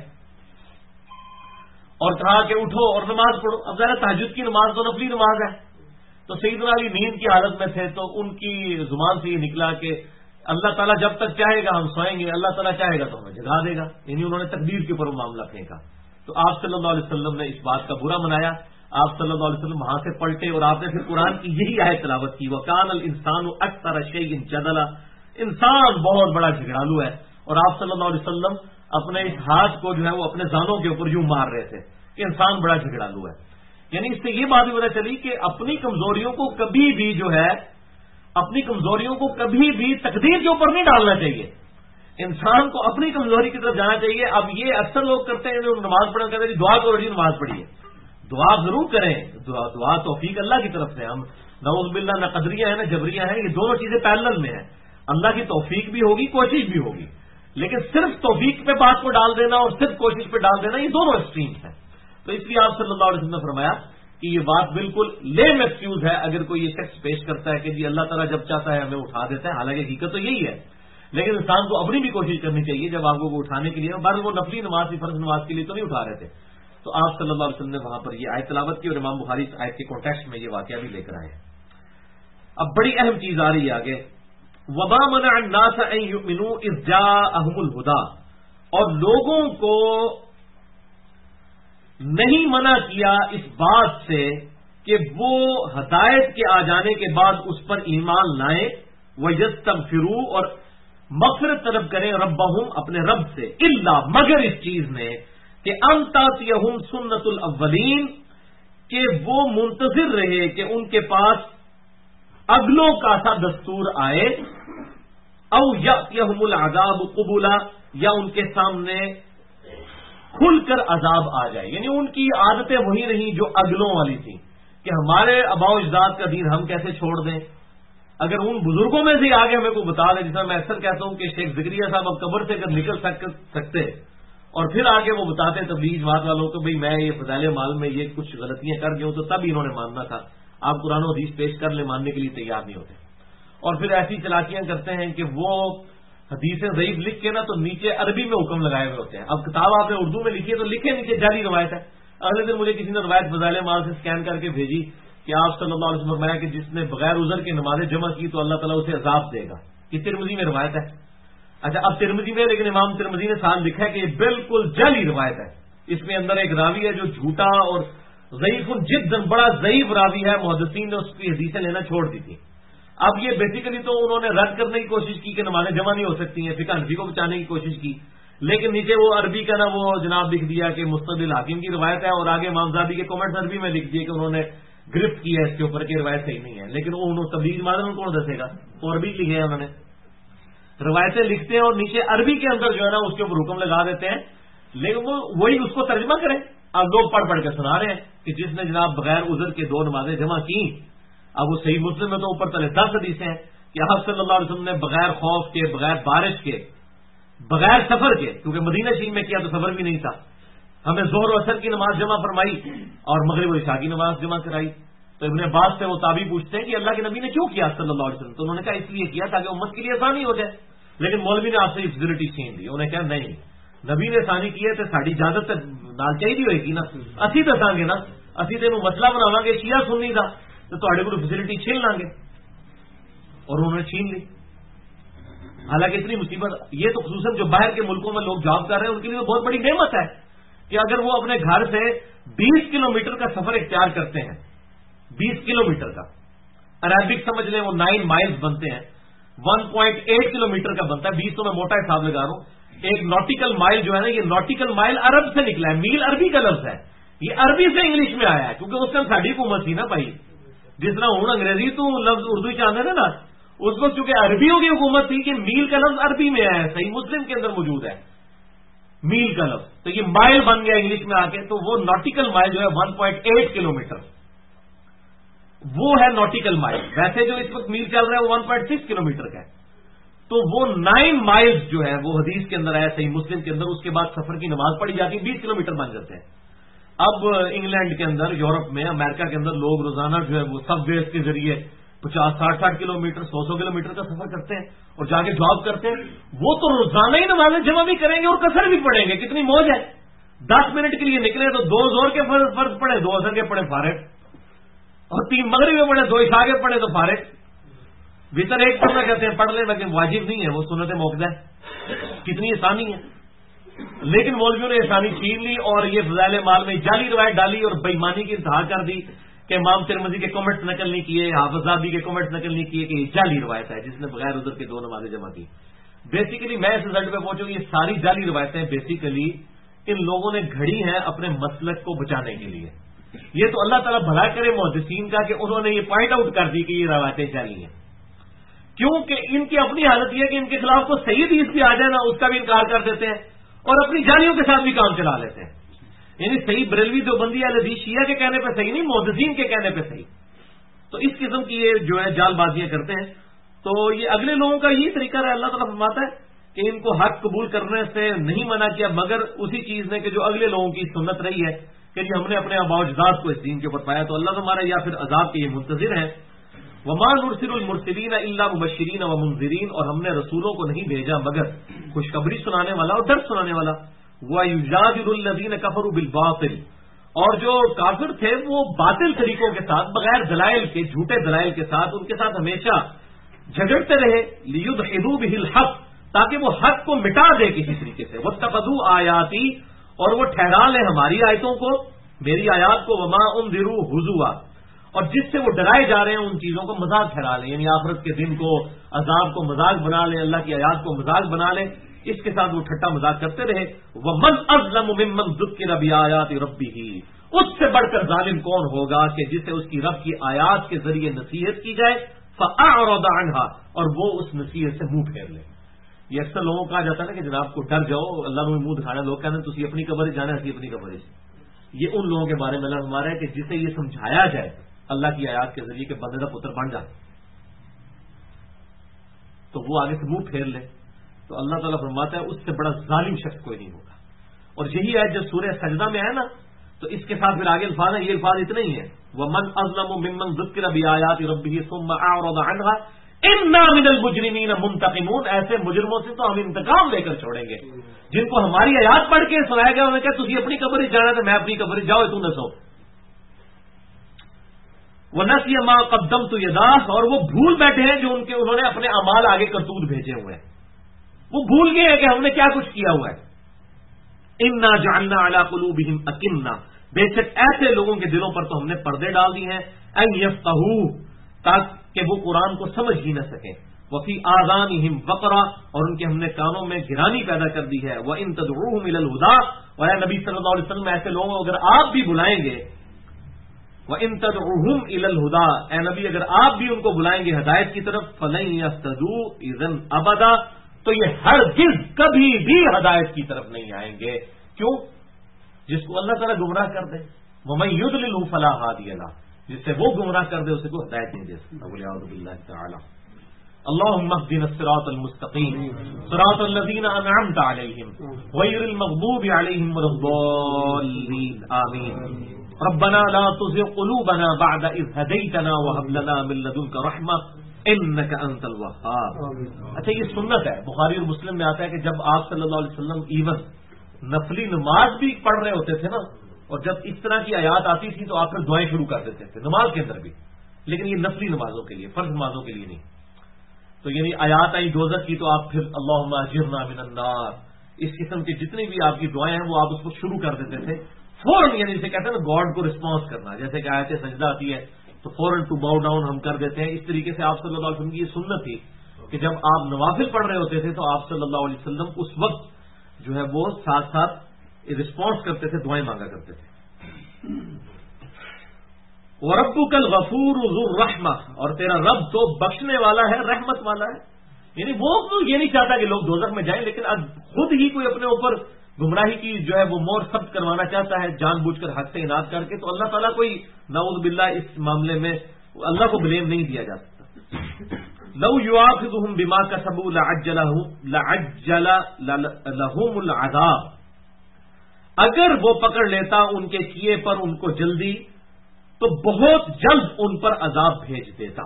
اور کہا کہ اٹھو اور نماز پڑھو۔ اب ظاہر تہجد کی نماز تو نفلی نماز ہے، تو سیدنا علی نیند کی حالت میں تھے، تو ان کی زبان سے یہ نکلا کہ اللہ تعالیٰ جب تک چاہے گا ہم سوئیں گے، اللہ تعالیٰ چاہے گا تو ہمیں جگا دے گا، یعنی انہوں نے تقدیر کے اوپر معاملہ پھینکا۔ تو آپ صلی اللہ علیہ وسلم نے اس بات کا برا منایا، آپ صلی اللہ علیہ وسلم وہاں سے پلٹے اور آپ نے پھر قرآن کی یہی آیت تلاوت کی، وَكَانَ الْإِنسَانُ أَكْثَرَ شَيْءٍ جَدَلًا، انسان بہت بڑا جھگڑالو ہے۔ اور آپ صلی اللہ علیہ وسلم اپنے اس ہاتھ کو جو ہے وہ اپنے زانوں کے اوپر یوں مار رہے تھے کہ انسان بڑا جھگڑالو ہے۔ یعنی اس سے یہ بات بھی پتہ چلی کہ اپنی کمزوریوں کو کبھی بھی جو ہے اپنی کمزوریوں کو کبھی بھی تقدیر کے اوپر نہیں ڈالنا چاہیے، انسان کو اپنی کمزوری کی طرف جانا چاہیے۔ اب یہ اکثر لوگ کرتے ہیں جو نماز پڑھنا کہتے ہیں دعا کرو جی نماز پڑھیے، دعا ضرور کریں، دعا توفیق اللہ کی طرف سے، ہم نعوذ باللہ نہ قدریہ ہیں نہ جبریہ ہیں، یہ دونوں چیزیں پیرلل میں ہیں، اللہ کی توفیق بھی ہوگی کوشش بھی ہوگی، لیکن صرف توفیق پہ بات کو ڈال دینا اور صرف کوشش پہ ڈال دینا یہ دونوں ایکسٹریمز ہیں۔ تو اس لیے آپ صلی اللہ علیہ وسلم نے فرمایا کہ یہ بات بالکل لیم ایکسکیوز ہے اگر کوئی یہ شخص پیش کرتا ہے کہ جی اللہ تعالیٰ جب چاہتا ہے ہمیں اٹھا دیتا ہے، حالانکہ حقیقت تو یہی ہے، لیکن انسان کو اپنی بھی کوشش کرنی چاہیے جب آپ کو اٹھانے کے لیے، بہرحال وہ نفلی نماز کی فرض نماز کے لیے تو نہیں اٹھا رہے تھے۔ تو آپ صلی اللہ علیہ وسلم نے وہاں پر یہ آیت تلاوت کی اور امام بخاری اس آیت کے کانٹیکسٹ میں یہ واقعہ بھی لے کر آئے۔ اب بڑی اہم چیز آ رہی ہے آگے، وَمَا مَنَعَ النَّاسَ أَن يُؤْمِنُوا إِذْ جَاءَهُمُ الْهُدَىٰ، اور لوگوں کو نہیں منع کیا اس بات سے کہ وہ ہدایت کے آ جانے کے بعد اس پر ایمان لائیں، وَيَسْتَغْفِرُوا، اور مغفرت طلب کریں ربہم اپنے رب سے، الا مگر اس چیز میں کہ ان تاتیہم سنت الاولین، کہ وہ منتظر رہے کہ ان کے پاس اگلوں کا سا دستور آئے، او یاتیہم العذاب قبلا، یا ان کے سامنے کھل کر عذاب آ جائے، یعنی ان کی عادتیں وہی رہیں جو اگلوں والی تھیں کہ ہمارے آباء و اجداد کا دین ہم کیسے چھوڑ دیں۔ اگر ان بزرگوں میں سے آگے ہمیں کو بتا دیں، جیسا میں اکثر کہتا ہوں کہ شیخ زکریا صاحب اب قبر سے اگر نکل سکتے اور پھر آگے وہ بتاتے تبلیغ جماعت والوں کو بھئی میں یہ فضائل مال میں یہ کچھ غلطیاں کر گیا ہوں، تو تب انہوں نے ماننا تھا، آپ قرآن و حدیث پیش کر لیں ماننے کے لیے تیار نہیں ہوتے، اور پھر ایسی چلاکیاں کرتے ہیں کہ وہ حدیثیں ضعیف لکھ کے نا تو نیچے عربی میں حکم لگائے ہوئے ہوتے ہیں۔ اب کتاب آپ نے اردو میں لکھی ہے تو لکھے نیچے جعلی روایت ہے۔ اگلے دن مجھے کسی نے روایت فضائل مال سے سکین کر کے بھیجی کہ آپ صلی اللہ علیہ وسلم فرمایا کہ جس نے بغیر عذر کی نمازیں جمع کی تو اللہ تعالیٰ اسے عذاب دے گا، یہ ترمذی میں روایت ہے۔ اچھا اب ترمذی میں، لیکن امام ترمذی نے ساتھ لکھا ہے کہ یہ بالکل جعلی روایت ہے، اس میں اندر ایک راوی ہے جو جھوٹا اور ضعیف جدا بڑا ضعیف راوی ہے، محدثین نے اس کی حدیثیں لینا چھوڑ دی تھی۔ اب یہ بیسیکلی تو انہوں نے رد کرنے کی کوشش کی کہ نمازیں جمع نہیں ہو سکتی ہیں، فقہ حنفی کو بچانے کی کوشش کی، لیکن نیچے وہ عربی کا نا وہ جناب لکھ دیا کہ مستدل الحاکم کی روایت ہے، اور آگے امام زاہبی کے کامنٹس عربی میں لکھ دیے کہ انہوں نے گرفت کی ہے اس کے اوپر کہ روایت صحیح نہیں ہے، لیکن وہ انہوں تبلیغ مادن کون دسے گا، وہ عربی لکھے ہیں، انہوں نے روایتیں لکھتے ہیں اور نیچے عربی کے اندر جو ہے نا اس کے اوپر حکم لگا دیتے ہیں لیکن وہ وہی اس کو ترجمہ کریں. اب لوگ پڑھ پڑھ کے سنا رہے ہیں کہ جس نے جناب بغیر عذر کے 2 نمازیں جمع کی. اب وہ صحیح مسلم میں تو اوپر تلے 10 حدیثیں ہیں کہ آپ صلی اللہ علیہ وسلم نے بغیر خوف کے، بغیر بارش کے، بغیر سفر کے، کیونکہ مدینہ شریف میں کیا تو سفر بھی نہیں تھا، ہمیں ظہر و عصر کی نماز جمع فرمائی اور مغرب و عشاء کی نماز جمع کرائی. تو ابن عباس سے وہ تابعی پوچھتے ہیں کہ اللہ کے نبی نے کیوں کیا صلی اللہ علیہ وسلم؟ تو انہوں نے کہا اس لیے کیا تاکہ امت کے لیے آسانی ہو جائے. لیکن مولوی نے آپ سے فیسلٹی چھین دی. انہوں نے کہا نہیں، نبی نے آسانی کی ہے تو ساری اجازت نال چاہیے ہوئے گی نا، اسی دساں گے نا، اسی تینوں مسئلہ بناواں گے شیعہ سنی دا تو تہاڈے کول فیسلٹی چھین لیں گے. اور انہوں نے چھین لی. حالانکہ اتنی مصیبت، یہ تو خصوصاً جو باہر کے ملکوں میں لوگ جاب کر رہے ہیں ان کے لیے بہت بڑی نعمت ہے کہ اگر وہ اپنے گھر سے 20 کلومیٹر کا سفر اختیار کرتے ہیں، 20 کلومیٹر کا، عربک سمجھ لیں وہ 9 مائلز بنتے ہیں، 1.8 کلومیٹر کا بنتا ہے. 20 تو میں موٹا حساب لگا رہا ہوں. ایک نوٹیکل مائل جو ہے نا، یہ نوٹیکل مائل عرب سے نکلا ہے، میل عربی کا لفظ ہے، یہ عربی سے انگلش میں آیا ہے کیونکہ اس ٹائم ساری حکومت تھی نا بھائی. جس طرح ہوں انگریزی تو لفظ اردو چاہتے تھے نا، اس وقت چونکہ عربیوں کی حکومت تھی کہ میل کا لفظ عربی میں آیا ہے، صحیح مسلم کے اندر موجود ہے میل کا لفظ. تو یہ مائل بن گیا انگلش میں آ کے. تو وہ نوٹیکل مائل جو ہے 1.8 کلومیٹر وہ ہے نوٹیکل مائل. ویسے جو اس وقت میل چل رہا ہے وہ 1.6 کلومیٹر کا ہے. تو وہ 9 مائلز جو ہے وہ حدیث کے اندر آیا صحیح مسلم کے اندر. اس کے بعد سفر کی نماز پڑھی جاتی ہے، 20 کلومیٹر بن جاتے ہیں. اب انگلینڈ کے اندر، یورپ میں، امریکہ کے اندر لوگ روزانہ جو ہے وہ سب ویز کے ذریعے 50-60 کلومیٹر 100 کلومیٹر کا سفر کرتے ہیں اور جا کے جاب کرتے ہیں. وہ تو روزانہ ہی نمازیں جمع بھی کریں گے اور قصر بھی پڑھیں گے. کتنی موج ہے. 10 منٹ کے لیے نکلے تو 2 زور کے فرض پڑھے، 2 اثر کے پڑھے فارغ، اور 3 مغرب میں پڑھے، 2 عشاء کے پڑھے تو فارغ. وطر ایک پڑھنا کہتے ہیں پڑھ لیں، لیکن واجب نہیں ہے، وہ سنت موقع ہے. کتنی آسانی ہے. لیکن مولویوں نے آسانی چھین لی اور یہ فضائل مال میں جعلی روایت ڈالی اور بےمانی کی انتہا کر دی کہ امام ترمذی کے کمنٹس نقل نہیں کیے، حافظ زادی کے کمنٹس نقل نہیں کیے کہ یہ جعلی روایت ہے جس نے بغیر عذر کے 2 نمازیں جمع کی. بیسیکلی میں اس رزلٹ پہ پہنچوں، یہ ساری جعلی روایتیں بیسیکلی ان لوگوں نے گھڑی ہیں اپنے مسلک کو بچانے کے لیے. یہ تو اللہ تعالیٰ بھلا کرے محدثین کا کہ انہوں نے یہ پوائنٹ آؤٹ کر دی کہ یہ روایتیں جعلی ہیں، کیونکہ ان کی اپنی حالت یہ ہے کہ ان کے خلاف کوئی صحیح حدیث بھی آ جائے نا اس کا بھی انکار کر دیتے ہیں اور اپنی جعلیوں کے ساتھ بھی کام چلا لیتے ہیں. یعنی صحیح بریلوی دیوبندی اہل حدیث شیعہ کے کہنے پہ صحیح نہیں، محدثین کے کہنے پہ صحیح. تو اس قسم کی یہ جو ہے جال بازیاں کرتے ہیں. تو یہ اگلے لوگوں کا یہی طریقہ ہے. اللہ تعالیٰ فرماتا ہے کہ ان کو حق قبول کرنے سے نہیں منع کیا مگر اسی چیز نے کہ جو اگلے لوگوں کی سنت رہی ہے کہ ہم نے اپنے آباء و اجداد کو اس دین کے اوپر پایا. تو اللہ تمہارا یا پھر عذاب کے یہ منتظر ہیں. وما نرسل المرسلین الا مبشرین ومنذرین، اور ہم نے رسولوں کو نہیں بھیجا مگر خوشخبری سنانے والا اور ڈر سنانے والا. وَيُجَادِلُ الَّذِينَ كَفَرُوا بِالْبَاطِلِ، اور جو کافر تھے وہ باطل طریقوں کے ساتھ، بغیر دلائل کے، جھوٹے دلائل کے ساتھ ان کے ساتھ ہمیشہ جھگڑتے رہے. لِيُدْحِضُوا بِهِ الْحَقَّ، تاکہ وہ حق کو مٹا دے کسی طریقے سے. وَاتَّخَذُوا آیَاتِي، اور وہ ٹھہرا لیں ہماری آیتوں کو، میری آیات کو. وَمَا أُنذِرُوا هُزُوًا، اور جس سے وہ ڈرائے جا رہے ہیں ان چیزوں کو مذاق ٹھہرا لیں، یعنی آخرت کے دن کو، عذاب کو مذاق بنا لیں، اللہ کی آیات کو مذاق بنا لیں. اس کے ساتھ وہ ٹھٹا مذاق کرتے رہے. وَمَنْ أَظْلَمُ مِمَّنْ ذُكِّرَ بِآيَاتِ رَبِّهِ، اس سے بڑھ کر ظالم کون ہوگا کہ جسے اس کی رب کی آیات کے ذریعے نصیحت کی جائے. فَأَعْرَضَ عَنْهَا، اور وہ اس نصیحت سے منہ پھیر لے. یہ اکثر لوگوں کو کہا جاتا ہے نا کہ جناب کو ڈر جاؤ، اللہ نے منہ دکھانا. لوگ کہتے ہیں تسی اپنی قبر جانا ہے، اپنی قبر. یہ ان لوگوں کے بارے میں اللہ ہمارا ہے کہ جسے یہ سمجھایا جائے اللہ کی آیات کے ذریعے کہ بندے کا پتر بن جائے تو وہ آگے سے منہ پھیر لے. تو اللہ تعالیٰ فرماتا ہے اس سے بڑا ظالم شخص کوئی نہیں ہوگا. اور یہی ہے جب سورہ سجدہ میں ہے نا تو اس کے ساتھ پھر آگے الفاظ ہیں. یہ الفاظ اتنے ہی ہیں. وَمَنْ أَظْلَمُ مِمَّنْ ذُكِّرَ بِآيَاتِ رَبِّهِ ثُمَّ أَعْرَضَ عَنْهَا إِنَّا مِنَ الْمُجْرِمِينَ مُنْتَقِمُونَ، ایسے مجرموں سے تو ہم انتقام لے کر چھوڑیں گے جن کو ہماری آیات پڑھ کے سنایا گیا. انہوں نے کہا تجھے اپنی قبر جانا تو میں اپنی قبر جاؤ، تو نہ سو. وَنَسِيَ مَا قَدَّمْتُ يَدَاهُ، اور وہ بھول بیٹھے ہیں جو انہوں نے اپنے اعمال آگے کرتوت بھیجے ہوئے ہیں. وہ بھول گئے ہیں کہ ہم نے کیا کچھ کیا ہوا ہے. اِنَّا جَعَلْنَا عَلَىٰ قُلُوبِهِمْ أَكِنَّةً، بے شک ایسے لوگوں کے دلوں پر تو ہم نے پردے ڈال دی ہیں. أَن يَفْقَهُوهُ، تاکہ وہ قرآن کو سمجھ ہی نہ سکیں. وَفِي آذَانِهِمْ وَقْرًا، اور ان کے ہم نے کانوں میں گرانی پیدا کر دی ہے. وَإِن تَدْعُوهُمْ إِلَى الْهُدَىٰ، اور اے نبی صلی اللہ علیہ وسلم ایسے لوگوں اگر آپ بھی بلائیں گے، وَإِن تَدْعُوهُمْ إِلَى الْهُدَىٰ، اے نبی اگر آپ بھی ان کو بلائیں گے ہدایت کی طرف، فَلَن يَهْتَدُوا إِذًا أَبَدًا، تو یہ ہرگز کبھی بھی ہدایت کی طرف نہیں آئیں گے کیوں؟ جس کو اللہ تعالیٰ گمراہ کر دے، وَمَن يُضْلِلْهُ فَلَا هَادِيَ لَهُ، جس سے وہ گمراہ کر دے اسے کوئی ہدایت نہیں دے سکتا۔ وَلِعَوْذُ بِاللَّهِ تَعَالَى اللهم اهدنا الصراط المستقيم صراط الذين أنعمت عليهم غير المغضوب عليهم ولا الضالين آمين۔ ربنا لا تزغ قلوبنا بعد إذ هديتنا وهب لنا من لدنك رحمة إنك أنت الوهاب۔ اچھا یہ سنت ہے، بخاری اور مسلم میں آتا ہے کہ جب آپ صلی اللہ علیہ وسلم ایون نفلی نماز بھی پڑھ رہے ہوتے تھے نا، اور جب اس طرح کی آیات آتی تھی تو آپ پھر دعائیں شروع کر دیتے تھے نماز کے اندر بھی، لیکن یہ نفلی نمازوں کے لیے، فرض نمازوں کے لیے نہیں۔ تو یعنی آیات آئی دوزخ کی تو آپ پھر اللہم اجرنا من النار، اس قسم کی جتنی بھی آپ کی دعائیں ہیں وہ آپ اس کو شروع کر دیتے تھے فوراً، یعنی اسے کہتے ہیں نا گاڈ کو رسپانس کرنا، جیسے کہ آیت سجدہ آتی ہے تو فوراً ٹو باؤ ڈاؤن ہم کر دیتے ہیں۔ اس طریقے سے آپ صلی اللہ علیہ وسلم کی یہ سنت تھی کہ جب آپ نوافل پڑھ رہے ہوتے تھے تو آپ صلی اللہ علیہ وسلم اس وقت جو ہے وہ ساتھ ساتھ رسپانس کرتے تھے، دعائیں مانگا کرتے تھے۔ وَرَبُّكَ الْغَفُورُ ذُو الرَّحْمَةِ، اور تیرا رب تو بخشنے والا ہے، رحمت والا ہے۔ یعنی وہ یہ نہیں چاہتا کہ لوگ دوزخ میں جائیں، لیکن اب خود ہی کوئی اپنے اوپر گمراہی کی جو ہے وہ مور ثبت کروانا چاہتا ہے جان بوجھ کر حق سے اناد کر کے، تو اللہ تعالیٰ کوئی نعوذ باللہ اس معاملے میں اللہ کو بلیم نہیں دیا جا سکتا۔ لَوْ يُؤَاخِذُهُم بِمَا كَسَبُوا لَعَجَّلَ لَهُمُ الْعَذَابَ، اگر وہ پکڑ لیتا ان کے کیے پر ان کو جلدی تو بہت جلد ان پر عذاب بھیج دیتا۔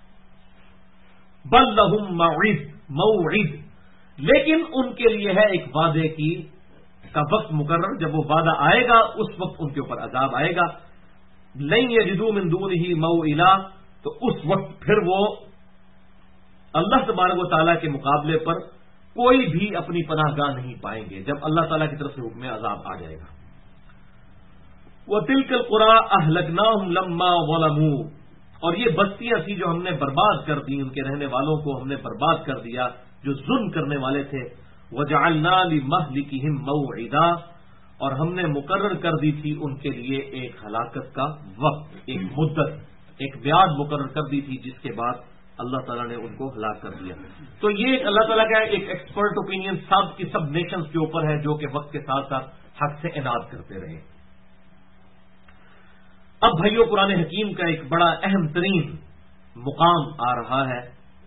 بل لہم موعد، لیکن ان کے لیے ہے ایک وعدے کی کا وقت مقرر، جب وہ وعدہ آئے گا اس وقت ان کے اوپر عذاب آئے گا۔ لن یجدوا من دونہ موئلا، تو اس وقت پھر وہ اللہ تبارک و تعالیٰ کے مقابلے پر کوئی بھی اپنی پناہ گاہ نہیں پائیں گے جب اللہ تعالیٰ کی طرف سے حکم عذاب آ جائے گا۔ وَتِلْكَ الْقُرَىٰ أَهْلَكْنَاهُمْ لَمَّا ظَلَمُوا، اور یہ بستیاں تھی جو ہم نے برباد کر دی، ان کے رہنے والوں کو ہم نے برباد کر دیا جو ظلم کرنے والے تھے۔ وَجَعَلْنَا لِمَهْلِكِهِمْ مَوْعِدًا، اور ہم نے مقرر کر دی تھی ان کے لیے ایک ہلاکت کا وقت، ایک مدت، ایک میعاد مقرر کر دی تھی جس کے بعد اللہ تعالیٰ نے ان کو ہلاک کر دیا۔ تو یہ ایک اللہ تعالیٰ کا ایک ایکسپرٹ اوپینین سب کی سب نیشنز کے اوپر ہے جو کہ وقت کے ساتھ ساتھ حق سے اناد کرتے رہے۔ اب بھائیو قرآن حکیم کا ایک بڑا اہم ترین مقام آ رہا ہے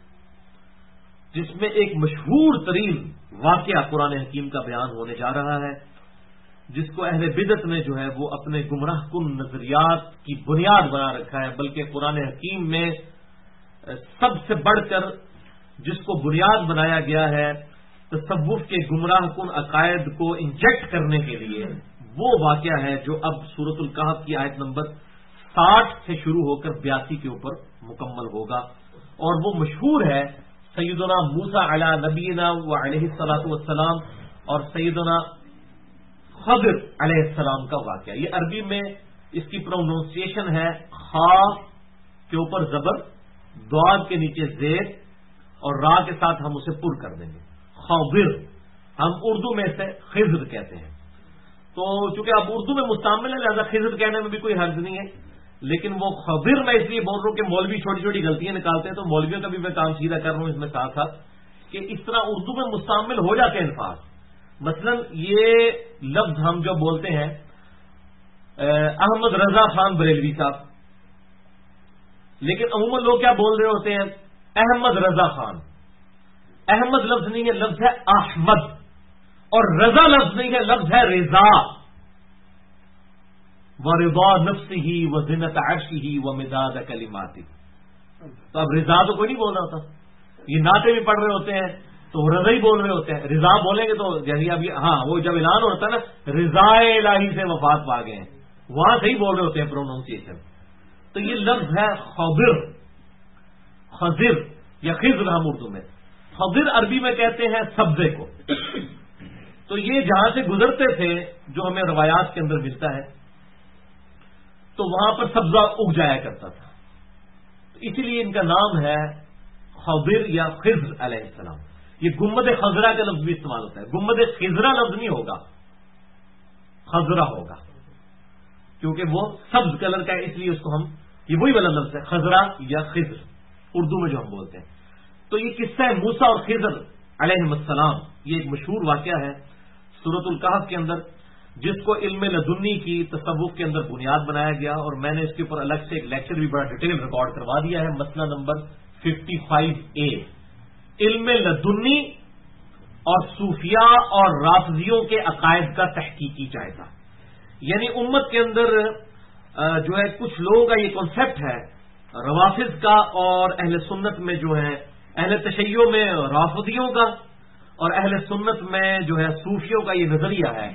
جس میں ایک مشہور ترین واقعہ قرآن حکیم کا بیان ہونے جا رہا ہے، جس کو اہل بدعت نے جو ہے وہ اپنے گمراہ کن نظریات کی بنیاد بنا رکھا ہے، بلکہ قرآن حکیم میں سب سے بڑھ کر جس کو بنیاد بنایا گیا ہے تصوف کے گمراہ کن عقائد کو انجیکٹ کرنے کے لیے، وہ واقعہ ہے جو اب سورۃ الکہف کی آیت نمبر 60 سے شروع ہو کر 82 کے اوپر مکمل ہوگا، اور وہ مشہور ہے سیدنا موسیٰ علی نبینا و علیہ الصلوۃ والسلام اور سیدنا خضر علیہ السلام کا واقعہ۔ یہ عربی میں اس کی پروننسیشن ہے خا کے اوپر زبر، ضاد کے نیچے زیر اور را کے ساتھ ہم اسے پر کر دیں گے، خضر۔ ہم اردو میں اسے خضر کہتے ہیں، تو چونکہ اب اردو میں مستعمل ہے لہذا خضر کہنے میں بھی کوئی حرج نہیں ہے، لیکن وہ خضر میں اس لیے بول رہا ہوں کہ مولوی چھوٹی چھوٹی غلطیاں نکالتے ہیں، تو مولویوں کا بھی میں کام سیدھا کر رہا ہوں اس میں ساتھ ساتھ کہ اس طرح اردو میں مستعمل ہو جاتے ہیں الفاظ۔ مثلا یہ لفظ ہم جو بولتے ہیں احمد رضا خان بریلوی صاحب، لیکن عموماً لوگ کیا بول رہے ہوتے ہیں احمد رضا خان۔ احمد لفظ نہیں ہے، لفظ ہے احمد، اور رضا لفظ نہیں ہے، لفظ ہے رضا۔ وَرِضَا نَفْسِهِ وَزِنَةَ عَرْشِهِ وَمِدَادَ كَلِمَاتِهِ، تو اب رضا تو کوئی نہیں بول رہا ہوتا، یہ نعتیں بھی پڑھ رہے ہوتے ہیں تو رضا ہی بول رہے ہوتے ہیں، رضا بولیں گے تو جیسے اب ہاں وہ جب اعلان ہوتا ہے نا رضا الہی سے وفات پا گئے ہیں، وہاں صحیح بول رہے ہوتے ہیں پروننسیشن۔ تو یہ لفظ ہے خضر، خضر یا خضر ہم اردو میں، خضر عربی میں کہتے ہیں سبزے کو۔ تو یہ جہاں سے گزرتے تھے جو ہمیں روایات کے اندر ملتا ہے تو وہاں پر سبزہ اگ جایا کرتا تھا، اسی لیے ان کا نام ہے خضر یا خضر علیہ السلام۔ یہ گنبد خضرا کا لفظ بھی استعمال ہوتا ہے، گنبد خضرا لفظ نہیں ہوگا، خضرا ہوگا کیونکہ وہ سبز کلر کا ہے، اس لیے اس کو ہم یہ وہی والا لفظ ہے خضرا یا خضر اردو میں جو ہم بولتے ہیں۔ تو یہ قصہ ہے موسیٰ اور خضر علیہ السلام، یہ ایک مشہور واقعہ ہے سورۃ الکہف کے اندر۔ جس کو علم لدنی کی تصوف کے اندر بنیاد بنایا گیا، اور میں نے اس کے اوپر الگ سے ایک لیکچر بھی بڑا ڈیٹیل ریکارڈ کروا دیا ہے، مسئلہ نمبر 55A، علم لدنی اور صوفیاء اور رافضیوں کے عقائد کا تحقیقی جائزہ۔ یعنی امت کے اندر جو ہے کچھ لوگوں کا یہ کانسیپٹ ہے روافض کا، اور اہل سنت میں جو ہے اہل تشیع میں رافضیوں کا، اور اہل سنت میں جو ہے صوفیوں کا یہ نظریہ ہے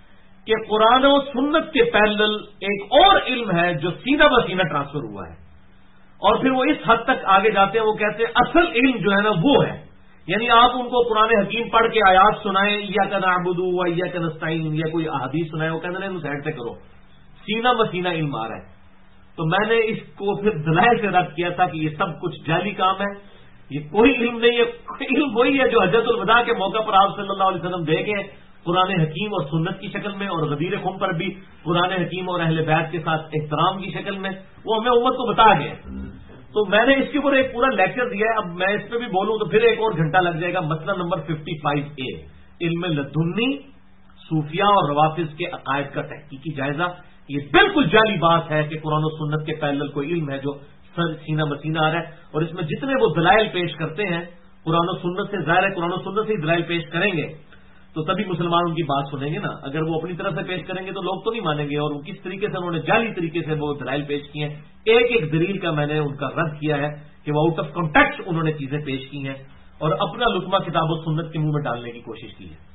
کہ قرآن و سنت کے پیرلل ایک اور علم ہے جو سینہ بسینہ ٹرانسفر ہوا ہے، اور پھر وہ اس حد تک آگے جاتے ہیں، وہ کہتے ہیں اصل علم جو ہے نا وہ ہے، یعنی آپ ان کو قرآن حکیم پڑھ کے آیات سنائیں، ایاک نعبد و ایاک نستعین، یا کوئی احادیث سنائیں، وہ کہتے ہیں سائڈ سے کرو، سینہ بسینہ علم آ رہا ہے۔ تو میں نے اس کو پھر دلائل سے رد کیا تھا کہ یہ سب کچھ جعلی کام ہے، یہ کوئی علم نہیں ہے، علم وہی ہے جو حجۃ الوداع کے موقع پر آپ صلی اللہ علیہ وسلم دے گئے قرآن حکیم اور سنت کی شکل میں، اور غدیر خم پر بھی قرآن حکیم اور اہل بیت کے ساتھ احترام کی شکل میں، وہ ہمیں امت کو بتا گئے۔ تو میں نے اس کے اوپر ایک پورا لیکچر دیا ہے، اب میں اس پہ بھی بولوں تو پھر ایک اور گھنٹہ لگ جائے گا۔ مسئلہ نمبر 55A، علم لدنی، صوفیاء اور روافض کے عقائد کا تحقیقی جائزہ۔ یہ بالکل جعلی بات ہے کہ قرآن و سنت کے پیرلل کوئی علم ہے جو سر سینہ بسینہ آ رہا ہے، اور اس میں جتنے وہ دلائل پیش کرتے ہیں قرآن و سنت سے، ظاہر ہے قرآن و سنت سے ہی دلائل پیش کریں گے تو تبھی مسلمان ان کی بات سنیں گے نا، اگر وہ اپنی طرف سے پیش کریں گے تو لوگ تو نہیں مانیں گے۔ اور وہ کس طریقے سے انہوں نے جعلی طریقے سے وہ دلائل پیش کیے ہیں، ایک ایک دلیل کا میں نے ان کا رد کیا ہے کہ وہ آؤٹ آف کانٹیکسٹ انہوں نے چیزیں پیش کی ہیں اور اپنا لقمہ کتاب و سنت کے منہ میں ڈالنے کی کوشش کی ہے۔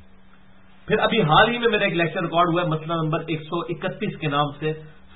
پھر ابھی حال ہی میں میرا ایک لیکچر ریکارڈ ہوا ہے مسئلہ نمبر 131 کے نام سے،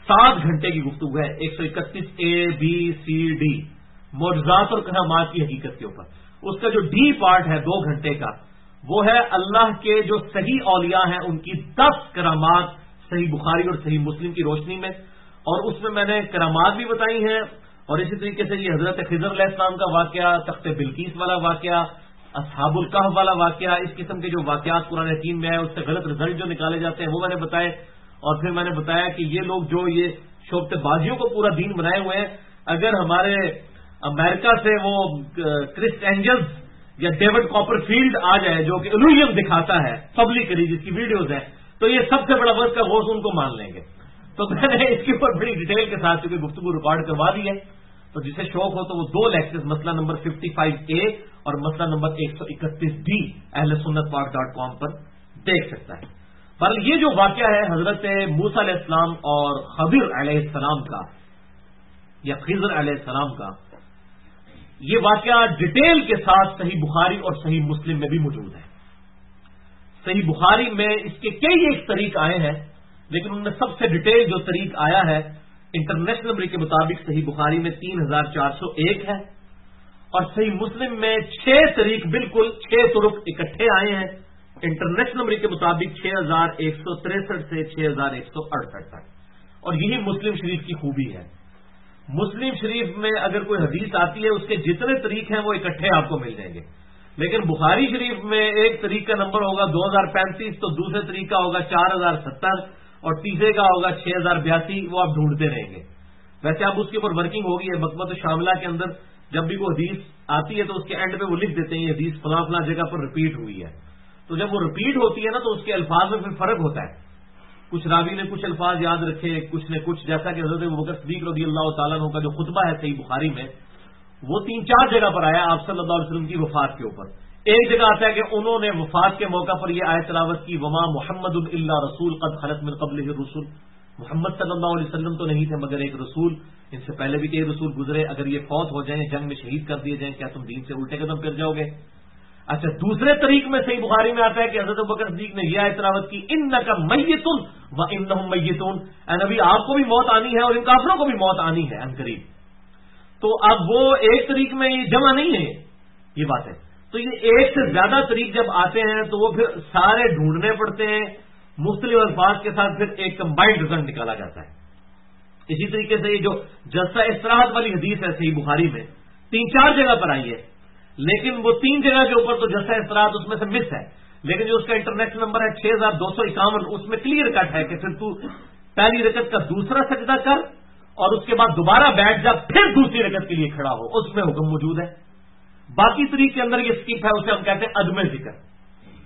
7 گھنٹے کی گفتگو ہے، 131A B C D، معجزات اور کرامات کی حقیقت کے اوپر۔ اس کا جو ڈی پارٹ ہے 2 گھنٹے کا، وہ ہے اللہ کے جو صحیح اولیاء ہیں ان کی 10 کرامات صحیح بخاری اور صحیح مسلم کی روشنی میں، اور اس میں نے کرامات بھی بتائی ہیں، اور اسی طریقے سے یہ حضرت خضر علیہ السلام کا واقعہ، تخت بلقیس والا واقعہ، اصحاب الکہف والا واقعہ، اس قسم کے جو واقعات قرآن حکیم میں ہے اس سے غلط رزلٹ جو نکالے جاتے ہیں وہ میں نے بتائے، اور پھر میں نے بتایا کہ یہ لوگ جو یہ شوبت بازیوں کو پورا دین بنائے ہوئے ہیں، اگر ہمارے امریکہ سے وہ کرس اینجلز یا ڈیوڈ کاپر فیلڈ آ جائے جو کہ الوہیت دکھاتا ہے پبلکلی، جس کی ویڈیوز ہیں، تو یہ سب سے بڑا وقت کا غوث ان کو مان لیں گے۔ تو میں نے اس کے اوپر بڑی ڈیٹیل کے ساتھ چونکہ گفتگو ریکارڈ کروا دی ہے، تو جسے شوق ہو تو وہ 2 لیکچرز مسئلہ نمبر 55A اور مسئلہ نمبر 131B اہل سنت پاک.com پر دیکھ سکتا ہے۔ پر یہ جو واقعہ ہے حضرت موسیٰ علیہ السلام اور خضر علیہ السلام کا، یا خضر علیہ السلام کا، یہ واقعہ ڈیٹیل کے ساتھ صحیح بخاری اور صحیح مسلم میں بھی موجود ہے۔ صحیح بخاری میں اس کے کئی ایک طریق آئے ہیں، لیکن ان میں سب سے ڈیٹیل جو طریق آیا ہے انٹرنیشنل نمبر کے مطابق صحیح بخاری میں 3401 ہے، اور صحیح مسلم میں 6 طریق بالکل 6 طرق اکٹھے آئے ہیں انٹرنیشنل نمبر کے مطابق 6163 سے 6168 تک، اور یہی مسلم شریف کی خوبی ہے۔ مسلم شریف میں اگر کوئی حدیث آتی ہے اس کے جتنے طریق ہیں وہ اکٹھے آپ کو مل جائیں گے، لیکن بخاری شریف میں ایک طریق کا نمبر ہوگا 2035، تو دوسرے طریق کا ہوگا 4070، اور تیسرے کا ہوگا 6082، وہ آپ ڈھونڈتے رہیں گے۔ ویسے اب اس کے اوپر ورکنگ ہوگی ہے، مکتبۃ الشاملہ کے اندر جب بھی کوئی حدیث آتی ہے تو اس کے اینڈ پہ وہ لکھ دیتے ہیں یہ حدیث فلاں فلاں جگہ پر ریپیٹ ہوئی ہے، تو جب وہ ریپیٹ ہوتی ہے نا تو اس کے الفاظ میں پھر فرق ہوتا ہے، کچھ راوی نے کچھ الفاظ یاد رکھے، کچھ نے کچھ، جیسا کہ حضرت ابوبکر صدیق رضی اللہ تعالیٰ عنہ کا جو خطبہ ہے صحیح بخاری میں وہ 3-4 جگہ پر آیا آپ صلی اللہ علیہ وسلم کی وفات کے اوپر۔ ایک جگہ آتا ہے کہ انہوں نے وفات کے موقع پر یہ آیت تلاوت کی، وما محمد الا رسول قد خلت من قبلہ الرسل، محمد صلی اللہ علیہ وسلم تو نہیں تھے مگر ایک رسول، ان سے پہلے بھی کئی رسول گزرے، اگر یہ فوت ہو جائیں جنگ میں شہید کر دیے جائیں کیا تم دین سے الٹے قدم پھر جاؤ گے؟ اچھا، دوسرے طریق میں صحیح بخاری میں آتا ہے کہ حضرت ابوبکر صدیق نے یہ آیت تلاوت کی، انک میت وانہم میتون، اے نبی آپ کو بھی موت آنی ہے اور ان کافروں کو بھی موت آنی ہے عنقریب۔ تو اب وہ ایک طریق میں یہ جمع نہیں ہے یہ بات ہے، تو یہ ایک سے زیادہ طریق جب آتے ہیں تو وہ پھر سارے ڈھونڈنے پڑتے ہیں مختلف الفاظ کے ساتھ، پھر ایک کمبائنڈ رزلٹ نکالا جاتا ہے۔ اسی طریقے سے یہ جو جلسہ استراحت والی حدیث ہے صحیح بخاری میں 3-4 جگہ پر آئی ہے، لیکن وہ 3 جگہ کے اوپر تو جلسہ استراحت اس میں سے مس ہے، لیکن جو اس کا انٹرنیشنل نمبر ہے 6251، اس میں کلیئر کٹ ہے کہ پھر تو پہلی رکعت کا دوسرا سجدہ کر اور اس کے بعد دوبارہ بیٹھ جا، پھر دوسری رکعت کے لیے کھڑا ہو، اس میں حکم موجود ہے۔ باقی طریق کے اندر یہ سکپ ہے، اسے ہم کہتے ہیں عدم ذکر،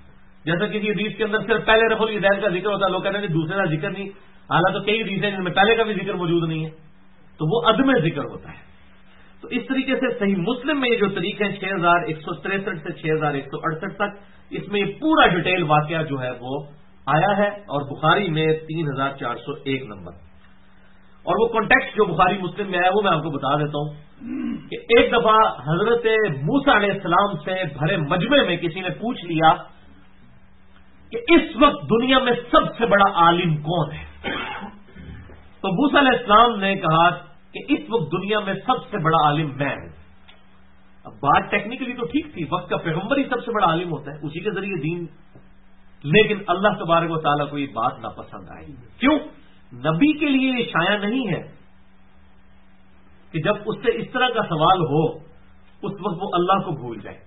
جیسا کسی حدیث کے اندر صرف پہلے رفع الیدین کا ذکر ہوتا ہے، لوگ کہتے ہیں دوسرے کا ذکر نہیں، حالانکہ کئی حدیث ہیں جن میں پہلے کا بھی ذکر موجود نہیں ہے، تو وہ عدم ذکر ہوتا ہے۔ تو اس طریقے سے صحیح مسلم میں یہ جو طریقے ہیں 6163 سے 6168 تک، اس میں یہ پورا ڈیٹیل واقعہ جو ہے وہ آیا ہے، اور بخاری میں 3401 نمبر، اور وہ کانٹیکسٹ جو بخاری مسلم میں آیا وہ میں آپ کو بتا دیتا ہوں کہ ایک دفعہ حضرت موسیٰ علیہ السلام سے بھرے مجمع میں کسی نے پوچھ لیا کہ اس وقت دنیا میں سب سے بڑا عالم کون ہے؟ تو موسیٰ علیہ السلام نے کہا کہ اس وقت دنیا میں سب سے بڑا عالم میں ہوں۔ اب بات ٹیکنیکلی تو ٹھیک تھی، وقت کا پیغمبر ہی سب سے بڑا عالم ہوتا ہے، اسی کے ذریعے دین، لیکن اللہ تبارک و تعالیٰ کو یہ بات ناپسند آئی۔ کیوں؟ نبی کے لیے یہ شایع نہیں ہے کہ جب اس سے اس طرح کا سوال ہو اس وقت وہ اللہ کو بھول جائے۔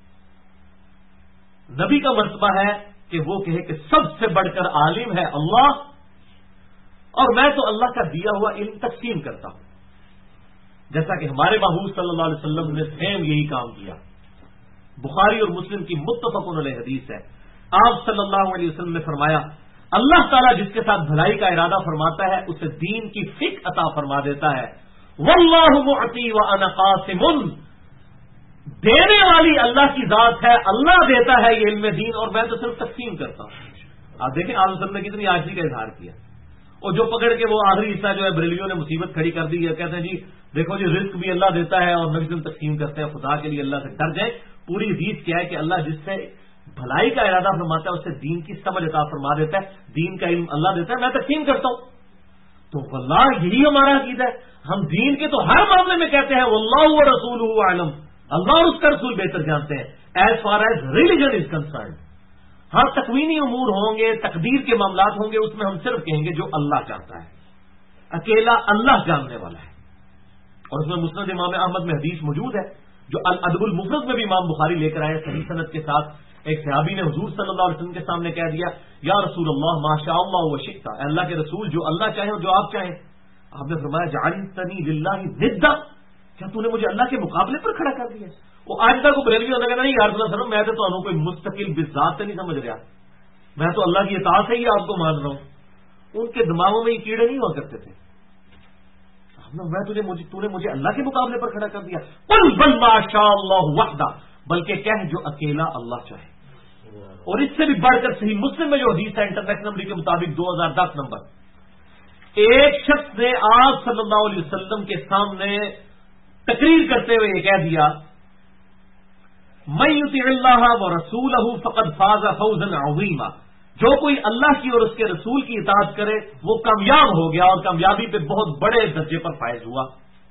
نبی کا مرتبہ ہے کہ وہ کہے کہ سب سے بڑھ کر عالم ہے اللہ، اور میں تو اللہ کا دیا ہوا علم تقسیم کرتا ہوں، جیسا کہ ہمارے محبوب صلی اللہ علیہ وسلم نے سیم یہی کام کیا۔ بخاری اور مسلم کی متفق علیہ حدیث ہے، آپ صلی اللہ علیہ وسلم نے فرمایا اللہ تعالیٰ جس کے ساتھ بھلائی کا ارادہ فرماتا ہے اسے دین کی فقہ عطا فرما دیتا ہے۔ واللہ معطی وانا قاسم، دینے والی اللہ کی ذات ہے، اللہ دیتا ہے یہ علم دین، اور میں تو صرف تقسیم کرتا ہوں۔ آپ دیکھیں آپ وسلم نے کتنی عاجزی کا اظہار کیا، اور جو پکڑ کے وہ آخری حصہ جو ہے بریلیوں نے مصیبت کھڑی کر دی ہے، کہتے ہیں جی دیکھو جی رزق بھی اللہ دیتا ہے اور نبی تقسیم کرتے ہیں، خدا کے لیے اللہ سے ڈر جائیں۔ پوری حدیث کیا ہے کہ اللہ جس سے بھلائی کا ارادہ فرماتا ہے اسے دین کی سمجھ عطا فرما دیتا ہے، دین کا علم اللہ دیتا ہے، میں تقسیم کرتا ہوں۔ تو واللہ یہی ہمارا عقیدہ ہے، ہم دین کے تو ہر معاملے میں کہتے ہیں واللہ ورسولہ اعلم، اللہ اور اس کا رسول بہتر جانتے ہیں، as far as religion is concerned. ہاں تکوینی امور ہوں گے، تقدیر کے معاملات ہوں گے، اس میں ہم صرف کہیں گے جو اللہ چاہتا ہے، اکیلا اللہ جاننے والا ہے۔ اور اس میں مسند امام احمد میں حدیث موجود ہے جو الادب المفرد میں بھی امام بخاری لے کر آئے صحیح سند کے ساتھ۔ ایک صحابی نے حضور صلی اللہ علیہ وسلم کے سامنے کہہ دیا یا رسول اللہ ما شاء اللہ وشئت، اے اللہ کے رسول جو اللہ چاہے اور جو آپ چاہیں۔ آپ نے فرمایا جعلتنی للہ ندا، کیا تو نے مجھے اللہ کے مقابلے پر کھڑا کر دیا؟ وہ آج تک بریلوی ہوتا کہنا نہیں یا رسول اللہ صلی اللہ علیہ وسلم میں تو انہوں کوئی مستقل بذات سے نہیں سمجھ رہا، میں تو اللہ کی اطاعت سے ہی آپ کو مان رہا ہوں۔ ان کے دماغوں میں یہ کیڑے نہیں ہوا کرتے تھے۔ میں تو نے مجھے اللہ کے مقابلے پر کھڑا کر دیا۔ قل بل ما شاء اللہ وحدہ، بلکہ کہہ جو اکیلا اللہ چاہے۔ اور اس سے بھی بڑھ کر صحیح مسلم میں جو حدیث ہے انٹرنیشنل نمبر کے مطابق 2010 نمبر، ایک شخص نے آپ صلی اللہ علیہ وسلم کے سامنے تقریر کرتے ہوئے یہ کہہ دیا من یطع اللہ ورسولہ فقد فاز فوزا عظیما، جو کوئی اللہ کی اور اس کے رسول کی اطاعت کرے وہ کامیاب ہو گیا اور کامیابی پہ بہت بڑے درجے پر فائز ہوا۔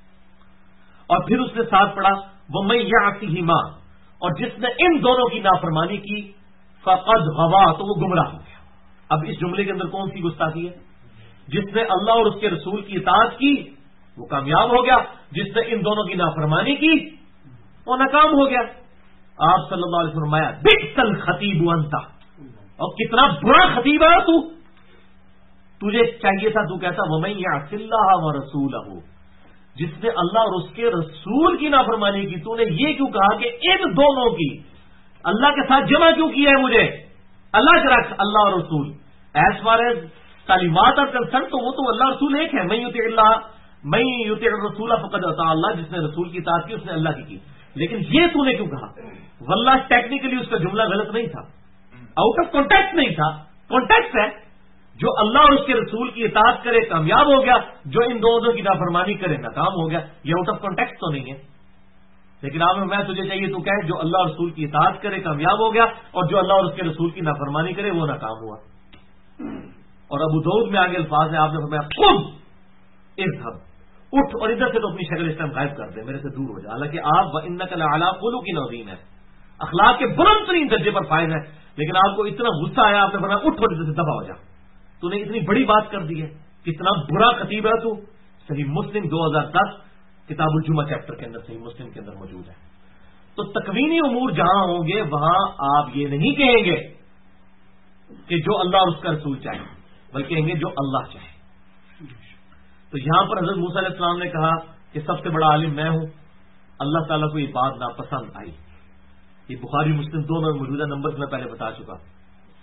اور پھر اس نے ساتھ پڑھا ومن یعصہما، اور جس نے ان دونوں کی نافرمانی کی فقد غوا، تو وہ گمراہ ہو گیا۔ اب اس جملے کے اندر کون سی گستاخی ہے؟ جس نے اللہ اور اس کے رسول کی اطاعت کی وہ کامیاب ہو گیا، جس نے ان دونوں کی نافرمانی کی وہ ناکام ہو گیا۔ آپ صلی اللہ علیہ وسلم فرمایا بئس الخطیب انت، اور کتنا برا خطیب ہے تو، تجھے چاہیے تھا تو کہتا ومن یعص اللہ ورسولہ، جس نے اللہ اور اس کے رسول کی نافرمانی کی، تو نے یہ کیوں کہا کہ ان دونوں کی، اللہ کے ساتھ جمع کیوں کیا ہے مجھے؟ اللہ کے رکھ اللہ اور رسول، ایز فار ایز تعلیمات اور کنسرن تو وہ تو اللہ رسول ایک ہے، من یطع الرسول فقد اطاع اللہ، جس نے رسول کی اطاعت کی اس نے اللہ کی لیکن یہ تو نے کیوں کہا؟ واللہ ٹیکنیکلی اس کا جملہ غلط نہیں تھا، آؤٹ آف کانٹیکٹ نہیں تھا، کانٹیکٹ ہے جو اللہ اور اس کے رسول کی اطاعت کرے کامیاب ہو گیا، جو ان دونوں کی نافرمانی کرے ناکام ہو گیا۔ یہ آؤٹ آف کانٹیکٹ تو نہیں ہے، لیکن آپ میں تجھے چاہیے تو کہے جو اللہ اور رسول کی اطاعت کرے کامیاب ہو گیا، اور جو اللہ اور اس کے رسول کی نافرمانی کرے وہ ناکام ہوا۔ اور ابو داؤد میں آگے الفاظ ہیں، آپ نے فرمایا قم اذهب، اٹھ اور ادھر سے تو اپنی شکل اس ٹائم غائب کر دے، میرے سے دور ہو جا، حالانکہ آپ وانک لعلی خلق عظیم ہے، اخلاق کے بلند ترین درجے پر فائز ہے، لیکن آپ کو اتنا غصہ آیا آپ نے فرمایا اٹھ اور ادھر سے دفع ہو جا، تو نے اتنی بڑی بات کر دی ہے، کتنا برا خطیب ہے تو۔ صحیح مسلم 2010 کتاب الجمعہ چیپٹر کے اندر صحیح مسلم کے اندر موجود ہے۔ تو تکوینی امور جہاں ہوں گے وہاں آپ یہ نہیں کہیں گے کہ جو اللہ اور اس کا رسول چاہے، بلکہ کہیں گے جو اللہ چاہے۔ تو یہاں پر حضرت موسیٰ علیہ السلام نے کہا کہ سب سے بڑا عالم میں ہوں، اللہ تعالیٰ کو یہ بات ناپسند آئی۔ یہ بخاری مسلم دونوں میں موجودہ نمبر میں پہلے بتا چکا،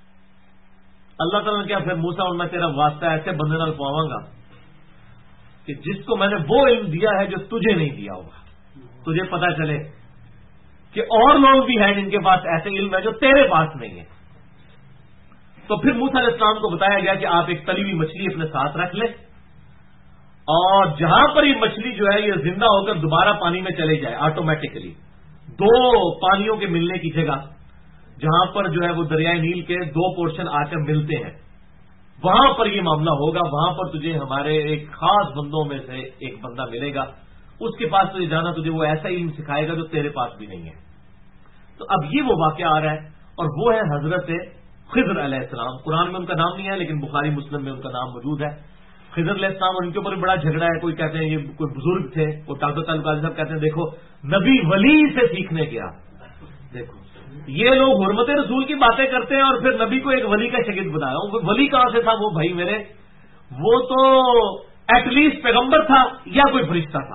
اللہ تعالیٰ نے کیا پھر موسیٰ اور میں تیرا واسطہ ایسے بندے نال پواواں گا کہ جس کو میں نے وہ علم دیا ہے جو تجھے نہیں دیا ہوگا، تجھے پتا چلے کہ اور لوگ بھی ہیں جن کے پاس ایسے علم ہے جو تیرے پاس نہیں ہے۔ تو پھر موسیٰ علیہ السلام کو بتایا گیا کہ آپ ایک تلی ہوئی مچھلی اپنے ساتھ رکھ لیں، اور جہاں پر یہ مچھلی جو ہے یہ زندہ ہو کر دوبارہ پانی میں چلے جائے آٹومیٹکلی، دو پانیوں کے ملنے کی جگہ جہاں پر جو ہے وہ دریائے نیل کے دو پورشن آ کر ملتے ہیں، وہاں پر یہ معاملہ ہوگا، وہاں پر تجھے ہمارے ایک خاص بندوں میں سے ایک بندہ ملے گا، اس کے پاس تجھے جانا، تجھے وہ ایسا علم سکھائے گا جو تیرے پاس بھی نہیں ہے۔ تو اب یہ وہ واقعہ آ رہا ہے، اور وہ ہے حضرت خضر علیہ السلام۔ قرآن میں ان کا نام نہیں ہے لیکن بخاری مسلم میں ان کا نام موجود ہے۔ خضر علیہ السلام، اور ان کے اوپر بڑا جھگڑا ہے، کوئی کہتے ہیں یہ کوئی بزرگ تھے، وہ ڈاکٹر تعلق قاضی صاحب کہتے ہیں دیکھو نبی ولی سے سیکھنے گیا۔ دیکھو یہ لوگ حرمت رسول کی باتیں کرتے ہیں اور پھر نبی کو ایک ولی کا شاگرد بنایا، ولی کہاں سے تھا وہ بھائی میرے؟ وہ تو ایٹ لیسٹ پیغمبر تھا یا کوئی فرشتہ تھا۔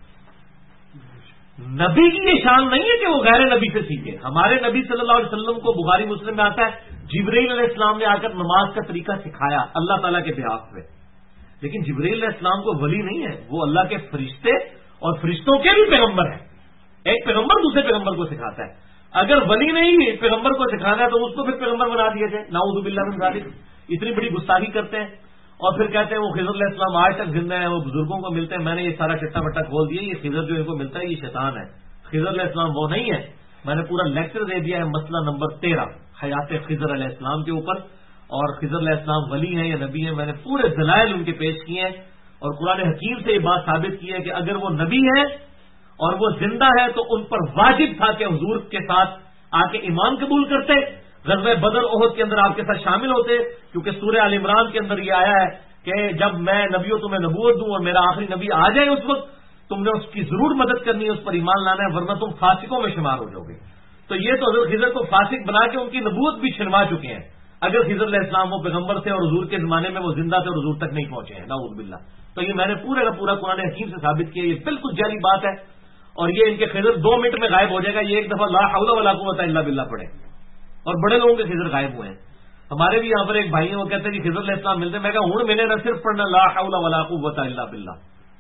نبی کی یہ شان نہیں ہے کہ وہ غیر نبی سے سیکھے۔ ہمارے نبی صلی اللہ علیہ وسلم کو بخاری مسلم میں آتا ہے جبرائیل علیہ السلام نے آ کر نماز کا طریقہ سکھایا اللہ تعالیٰ کے بہاف پہ، لیکن جبرائیل علیہ السلام کو ولی نہیں ہے، وہ اللہ کے فرشتے اور فرشتوں کے بھی پیغمبر ہیں۔ ایک پیغمبر دوسرے پیغمبر کو سکھاتا ہے، اگر ولی نہیں پیغمبر کو سکھانا ہے تو اس کو پھر پیغمبر بنا دیا جائے، نعوذ باللہ من ذالک۔ اتنی بڑی گستاخی کرتے ہیں، اور پھر کہتے ہیں وہ خضر علیہ السلام آج تک زندہ ہیں، وہ بزرگوں کو ملتے ہیں، میں نے یہ سارا چٹا بٹا کھول دیا، یہ خضر جو ان کو ملتا ہے یہ شیطان ہے، خضر علیہ السلام وہ نہیں ہے۔ میں نے پورا لیکچر دے دیا ہے مسئلہ نمبر 13 حیات خضر علیہ السلام کے اوپر، اور خضر علیہ السلام ولی ہیں یا نبی ہیں، میں نے پورے دلائل ان کے پیش کیے ہیں، اور قرآن حکیم سے یہ بات ثابت کی ہے کہ اگر وہ نبی ہے اور وہ زندہ ہے تو ان پر واجب تھا کہ حضور کے ساتھ آ کے ایمان قبول کرتے، غزوہ بدر احد کے اندر آپ کے ساتھ شامل ہوتے، کیونکہ سورہ آل عمران کے اندر یہ آیا ہے کہ جب میں نبیوں تمہیں نبوت دوں اور میرا آخری نبی آ جائے اس وقت تم نے اس کی ضرور مدد کرنی ہے، اس پر ایمان لانا ہے، ورنہ تم فاسقوں میں شمار ہو جاؤ گے۔ تو یہ تو حضرت خضر کو فاسق بنا کے ان کی نبوت بھی چھنوا چکے ہیں۔ اگر خضر علیہ السلام وہ پیغمبر تھے اور حضور کے زمانے میں وہ زندہ تھے اور حضور تک نہیں پہنچے ہیں، نعوذ باللہ۔ تو یہ میں نے پورے کا پورا قرآن حکیم سے ثابت کیا، یہ بالکل جعلی بات ہے، اور یہ ان کے خضر 2 منٹ میں غائب ہو جائے گا، یہ ایک دفعہ لا حول ولا قوت الا باللہ پڑھے، اور بڑے لوگوں کے خضر غائب ہوئے ہیں۔ ہمارے بھی یہاں پر ایک بھائی ہیں، وہ کہتے ہیں کہ خضر علیہ السلام ملتے ہیں، میں کہا ہوں ملے نہ صرف پڑھنا لا حول ولا قوت الا باللہ۔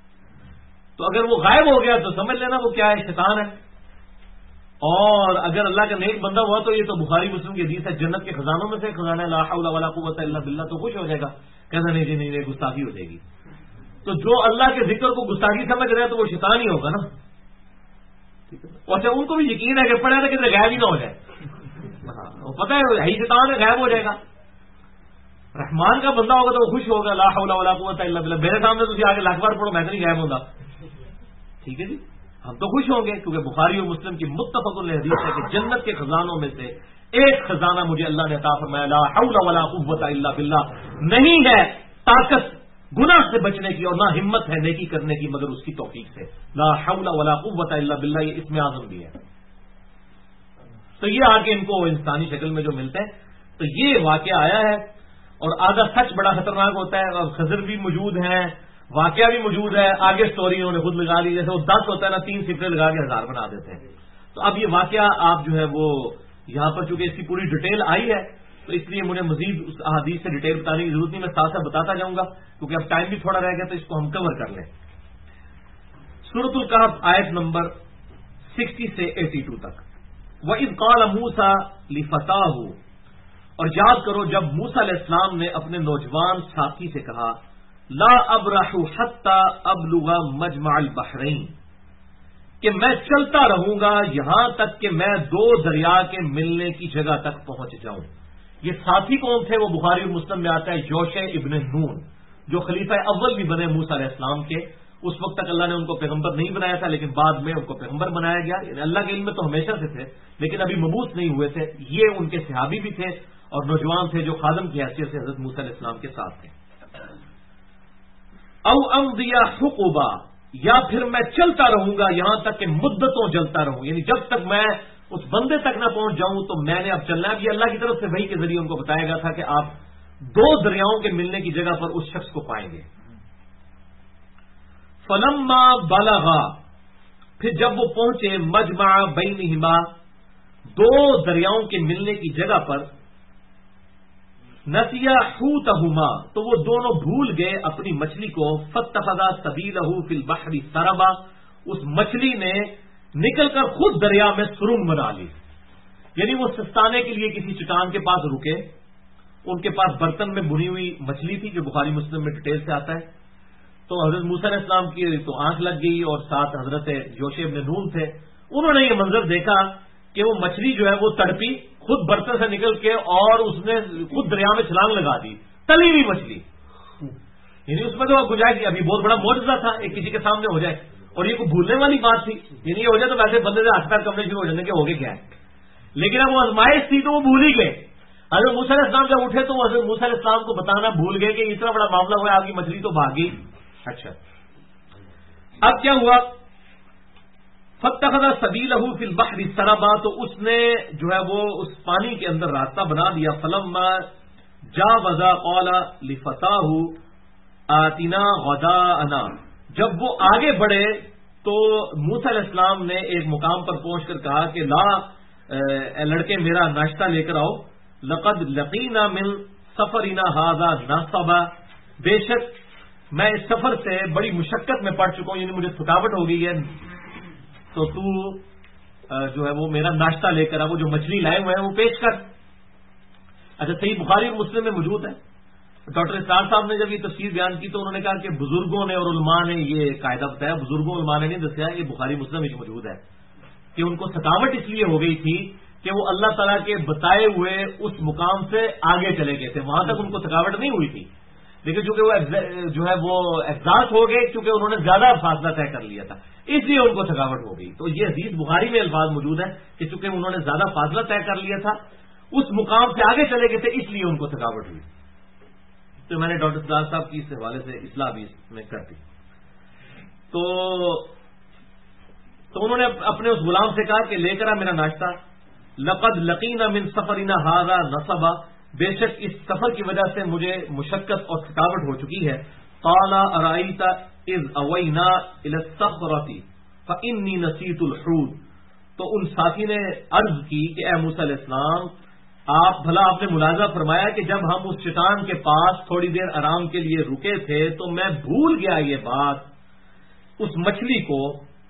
تو اگر وہ غائب ہو گیا تو سمجھ لینا وہ کیا ہے، شیطان ہے، اور اگر اللہ کا نیک بندہ ہوا تو یہ تو بخاری مسلم کی حدیث ہے، جنت کے خزانوں میں سے خزانہ لا حول ولا قوت الا باللہ، تو خوش ہو جائے گا، کہنا نہیں جی نہیں گستاخی ہو جائے گی۔ تو جو اللہ کے ذکر کو گستاخی سمجھ رہے ہیں تو وہ شیطان ہی ہوگا نا، اور اچھا ان کو بھی یقین ہے کہ پڑھا تھا کتنے غائب ہی نہ ہو جائے، وہ پتہ ہے یہی شیطان ہے، غائب ہو جائے گا۔ رحمان کا بندہ ہوگا تو وہ خوش ہوگا، لا حول ولا قوت الا باللہ، میرے سامنے تجھے آگے لاکھ بار پڑھو میں تو نہیں غائب ہوگا، ٹھیک ہے جی، ہم تو خوش ہوں گے، کیونکہ بخاری اور مسلم کی متفق حدیث ہے کہ جنت کے خزانوں میں سے ایک خزانہ مجھے اللہ نے عطا فرمایا، لا حول ولا قوت الا باللہ، نہیں ہے طاقت گناہ سے بچنے کی اور نہ ہمت ہے نیکی کرنے کی مگر اس کی توفیق سے، لا حول ولا قوت الا باللہ، یہ اسم اعظم بھی ہے۔ تو یہ آگے ان کو انسانی شکل میں جو ملتے ہیں، تو یہ واقعہ آیا ہے، اور آدھا سچ بڑا خطرناک ہوتا ہے، اور خضر بھی موجود ہیں، واقعہ بھی موجود ہے، آگے سٹوری انہوں نے خود لگا لی، جیسے وہ 10 ہوتا ہے نا، 3 صفریں لگا کے 1000 بنا دیتے ہیں۔ تو اب یہ واقعہ آپ جو ہے وہ یہاں پر چونکہ اس کی پوری ڈیٹیل آئی ہے تو اس لیے مجھے مزید اس احادیث سے ڈیٹیل بتانے کی ضرورت نہیں، میں ساتھ ساتھ بتاتا جاؤں گا کیونکہ اب ٹائم بھی تھوڑا رہ گیا تو اس کو ہم کور کر لیں۔ سورۃ الکہف آیت نمبر 60 سے 82 تک، وَإِذْ قَالَ مُوسَىٰ لِفَتَاهُ، اور یاد کرو جب موسیٰ علیہ السلام نے اپنے نوجوان ساتھی سے کہا، لا ابرح حتی ابلغ مجمع البحرین، کہ میں چلتا رہوں گا یہاں تک کہ میں 2 دریا کے ملنے کی جگہ تک پہنچ جاؤں۔ یہ ساتھی کون تھے؟ وہ بخاری اور مسلم میں آتا ہے یوشع ابن نون، جو خلیفہ اول بھی بنے موسیٰ علیہ السلام کے۔ اس وقت تک اللہ نے ان کو پیغمبر نہیں بنایا تھا، لیکن بعد میں ان کو پیغمبر بنایا گیا، یعنی اللہ کے علم میں تو ہمیشہ سے تھے لیکن ابھی مبعوث نہیں ہوئے تھے۔ یہ ان کے صحابی بھی تھے اور نوجوان تھے جو خادم کی حیثیت سے حضرت موسیٰ علیہ السلام کے ساتھ تھے۔ او امضی حقبا، یا پھر میں چلتا رہوں گا یہاں تک کہ مدتوں چلتا رہوں، یعنی جب تک میں اس بندے تک نہ پہنچ جاؤں تو میں نے اب چلنا ہے۔ یہ اللہ کی طرف سے وحی کے ذریعے ان کو بتایا گیا تھا کہ آپ 2 دریاؤں کے ملنے کی جگہ پر اس شخص کو پائیں گے۔ فلما بلغا، پھر جب وہ پہنچے مجمع بینہما، 2 دریاؤں کے ملنے کی جگہ پر، نسیا حوتہما، تو وہ دونوں بھول گئے اپنی مچھلی کو، فاتخذا سبیلہ فی البحر سربا، اس مچھلی نے نکل کر خود دریا میں سرنگ بنا لی. یعنی وہ سستانے کے لیے کسی چٹان کے پاس رکے، ان کے پاس برتن میں بھنی ہوئی مچھلی تھی جو بخاری مسلم میں ڈیٹیل سے آتا ہے. تو حضرت موسیٰ علیہ السلام کی تو آنکھ لگ گئی اور ساتھ حضرت یوشع ابن نون تھے. انہوں نے یہ منظر دیکھا کہ وہ مچھلی جو ہے وہ تڑپی، خود برتن سے نکل کے اور اس نے خود دریا میں چھلانگ لگا دی، تلی ہوئی مچھلی. یعنی اس میں تو گنجائش تھی، ابھی بہت بڑا معجزہ تھا ایک کسی کے سامنے ہو جائے، اور یہ کوئی بھولنے والی بات تھی. یعنی یہ ہو جائے تو ویسے بندے سے ہاتھ پیر کمنے شروع ہو جانے کے ہوگے کیا ہے. لیکن اب وہ آزمائش تھی تو وہ بھول ہی گئے. حضرت موسیٰ علیہ السلام جب اٹھے تو وہ حضرت موسیٰ علیہ السلام کو بتانا بھول گئے کہ اتنا بڑا معاملہ ہوا ہے، آپ کی مچھلی تو بھاگی. اچھا اب کیا ہوا؟ فاتخذ سبیلہ فی البحر سربا، تو اس نے جو ہے وہ اس پانی کے اندر راستہ بنا دیا. فلما جاوزا قال لفتاہ آتنا غداءنا، جب وہ آگے بڑھے تو موسیٰ علیہ السلام نے ایک مقام پر پہنچ کر کہا کہ اے لڑکے میرا ناشتہ لے کر آؤ. لقد لقینا من سفرنا هذا نصبا، بے شک میں اس سفر سے بڑی مشقت میں پڑ چکا ہوں، یعنی مجھے تھکاوٹ ہو گئی ہے، تو تو جو ہے وہ میرا ناشتہ لے کر وہ جو مچھلی لائے ہوئے ہیں وہ پیش کر. اچھا صحیح بخاری اور مسلم میں موجود ہے. ڈاکٹر اسرار صاحب نے جب یہ تفسیر بیان کی تو انہوں نے کہا کہ بزرگوں نے اور علماء نے یہ قاعدہ بتایا، بزرگوں علماء نے نہیں دسیا، یہ بخاری مسلم میں موجود ہے کہ ان کو تھکاوٹ اس لیے ہو گئی تھی کہ وہ اللہ تعالیٰ کے بتائے ہوئے اس مقام سے آگے چلے گئے تھے، وہاں تک ان کو تھکاوٹ نہیں ہوئی تھی، لیکن چونکہ وہ جو ہے وہ ایگزاسٹ ہو گئے کیونکہ انہوں نے زیادہ فاصلہ طے کر لیا تھا، اس لیے ان کو تھکاوٹ ہو گئی. تو یہ حدیث بخاری میں الفاظ موجود ہے کہ چونکہ انہوں نے زیادہ فاصلہ طے کر لیا تھا، اس مقام سے آگے چلے گئے تھے، اس لیے ان کو تھکاوٹ ہوئی. تو میں نے ڈاکٹر سراج صاحب کی اس حوالے سے اصلاح بھی اس میں کر دی. تو انہوں نے اپنے اس غلام سے کہا کہ لے کر آ میرا ناشتہ. لقد لقینا من سفرنا هذا نصبا، بے شک اس سفر کی وجہ سے مجھے مشقت اور تھکاوٹ ہو چکی ہے. قال ارأيت اذ اوینا الى الصخرة فانی نسیت الحوت، تو ان ساتھی نے عرض کی کہ اے موسیٰ علیہ السلام آپ نے ملاحظہ فرمایا کہ جب ہم اس چٹان کے پاس تھوڑی دیر آرام کے لیے رکے تھے تو میں بھول گیا یہ بات اس مچھلی کو.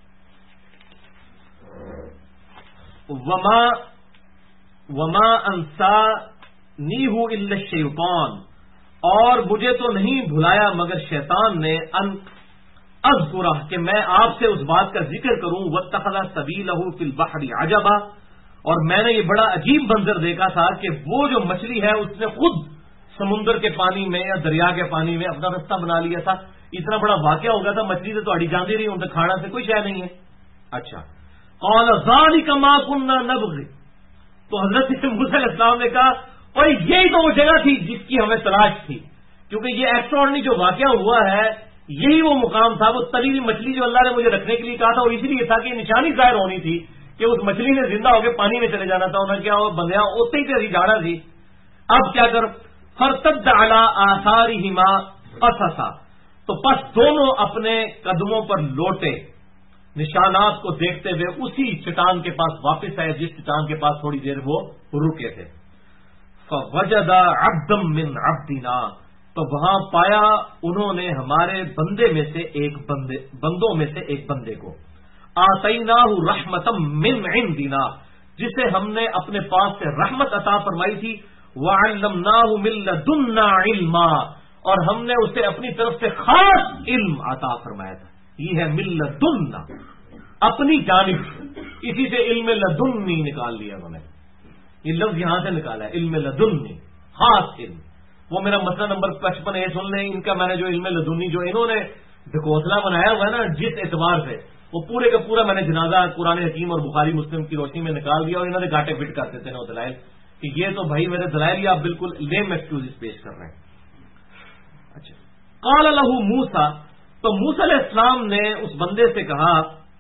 وما انسانیہ الا الشیطان، اور مجھے تو نہیں بھلایا مگر شیطان نے، ان اذکرہ کہ میں آپ سے اس بات کا ذکر کروں. واتخذ سبیلہ فی البحر عجبا، اور میں نے یہ بڑا عجیب منظر دیکھا تھا کہ وہ جو مچھلی ہے اس نے خود سمندر کے پانی میں یا دریا کے پانی میں اپنا راستہ بنا لیا تھا. اتنا بڑا واقعہ ہو گیا تھا، مچھلی سے تو اڑی جاندی رہی، ان سے کھانا سے کوئی شے نہیں ہے. اچھا قال ذلک ما كنا نبغي، تو حضرت موسیٰ علیہ السلام نے کہا اور یہی تو وہ جگہ تھی جس کی ہمیں تلاش تھی، کیونکہ یہ ایکسٹراڈنری جو واقعہ ہوا ہے یہی وہ مقام تھا، وہ تلی ہوئی مچھلی جو اللہ نے مجھے رکھنے کے لیے کہا تھا، اور اسی لیے تھا کہ نشانی ظاہر ہونی تھی کہ اس مچھلی نے زندہ ہو کے پانی میں چلے جانا تھا. انہیں کیا بندیا اوتے ہی تیری جانا تھی. اب کیا کر فرتد علی آثارہما قصصا، تو پس دونوں اپنے قدموں پر لوٹے، نشانات کو دیکھتے ہوئے اسی چٹان کے پاس واپس آئے جس چٹان کے پاس تھوڑی دیر وہ رکے تھے. فوجد عبدا من عبدنا، تو وہاں پایا انہوں نے ہمارے بندوں میں سے ایک بندے کو. آتیناہ رحمتا من عندنا، جسے ہم نے اپنے پاس سے رحمت عطا فرمائی تھی. وعلمناہ من لدنا علما، اور ہم نے اسے اپنی طرف سے خاص علم عطا فرمایا تھا. یہ ہے من لدنا، اپنی جانب، اسی سے علم لدنی نکال لیا انہوں نے، یہ لفظ یہاں سے نکالا ہے علم لدنی، خاص علم. وہ میرا مسئلہ نمبر 55 یہ سن لیں، ان کا میں نے جو علم لدنی جو انہوں نے ڈھکوسلا بنایا ہوا ہے نا جس اعتبار سے، وہ پورے کا پورا میں نے جنازہ قرآن حکیم اور بخاری مسلم کی روشنی میں نکال دیا، اور انہوں نے گاٹے فٹ کرتے تھے نا دلائل کہ یہ تو بھائی میرے دلائل ہی آپ بالکل لیم ایکسکیوز پیش کر رہے ہیں. اچھا قال له موسیٰ، تو موسیٰ علیہ السلام نے اس بندے سے کہا،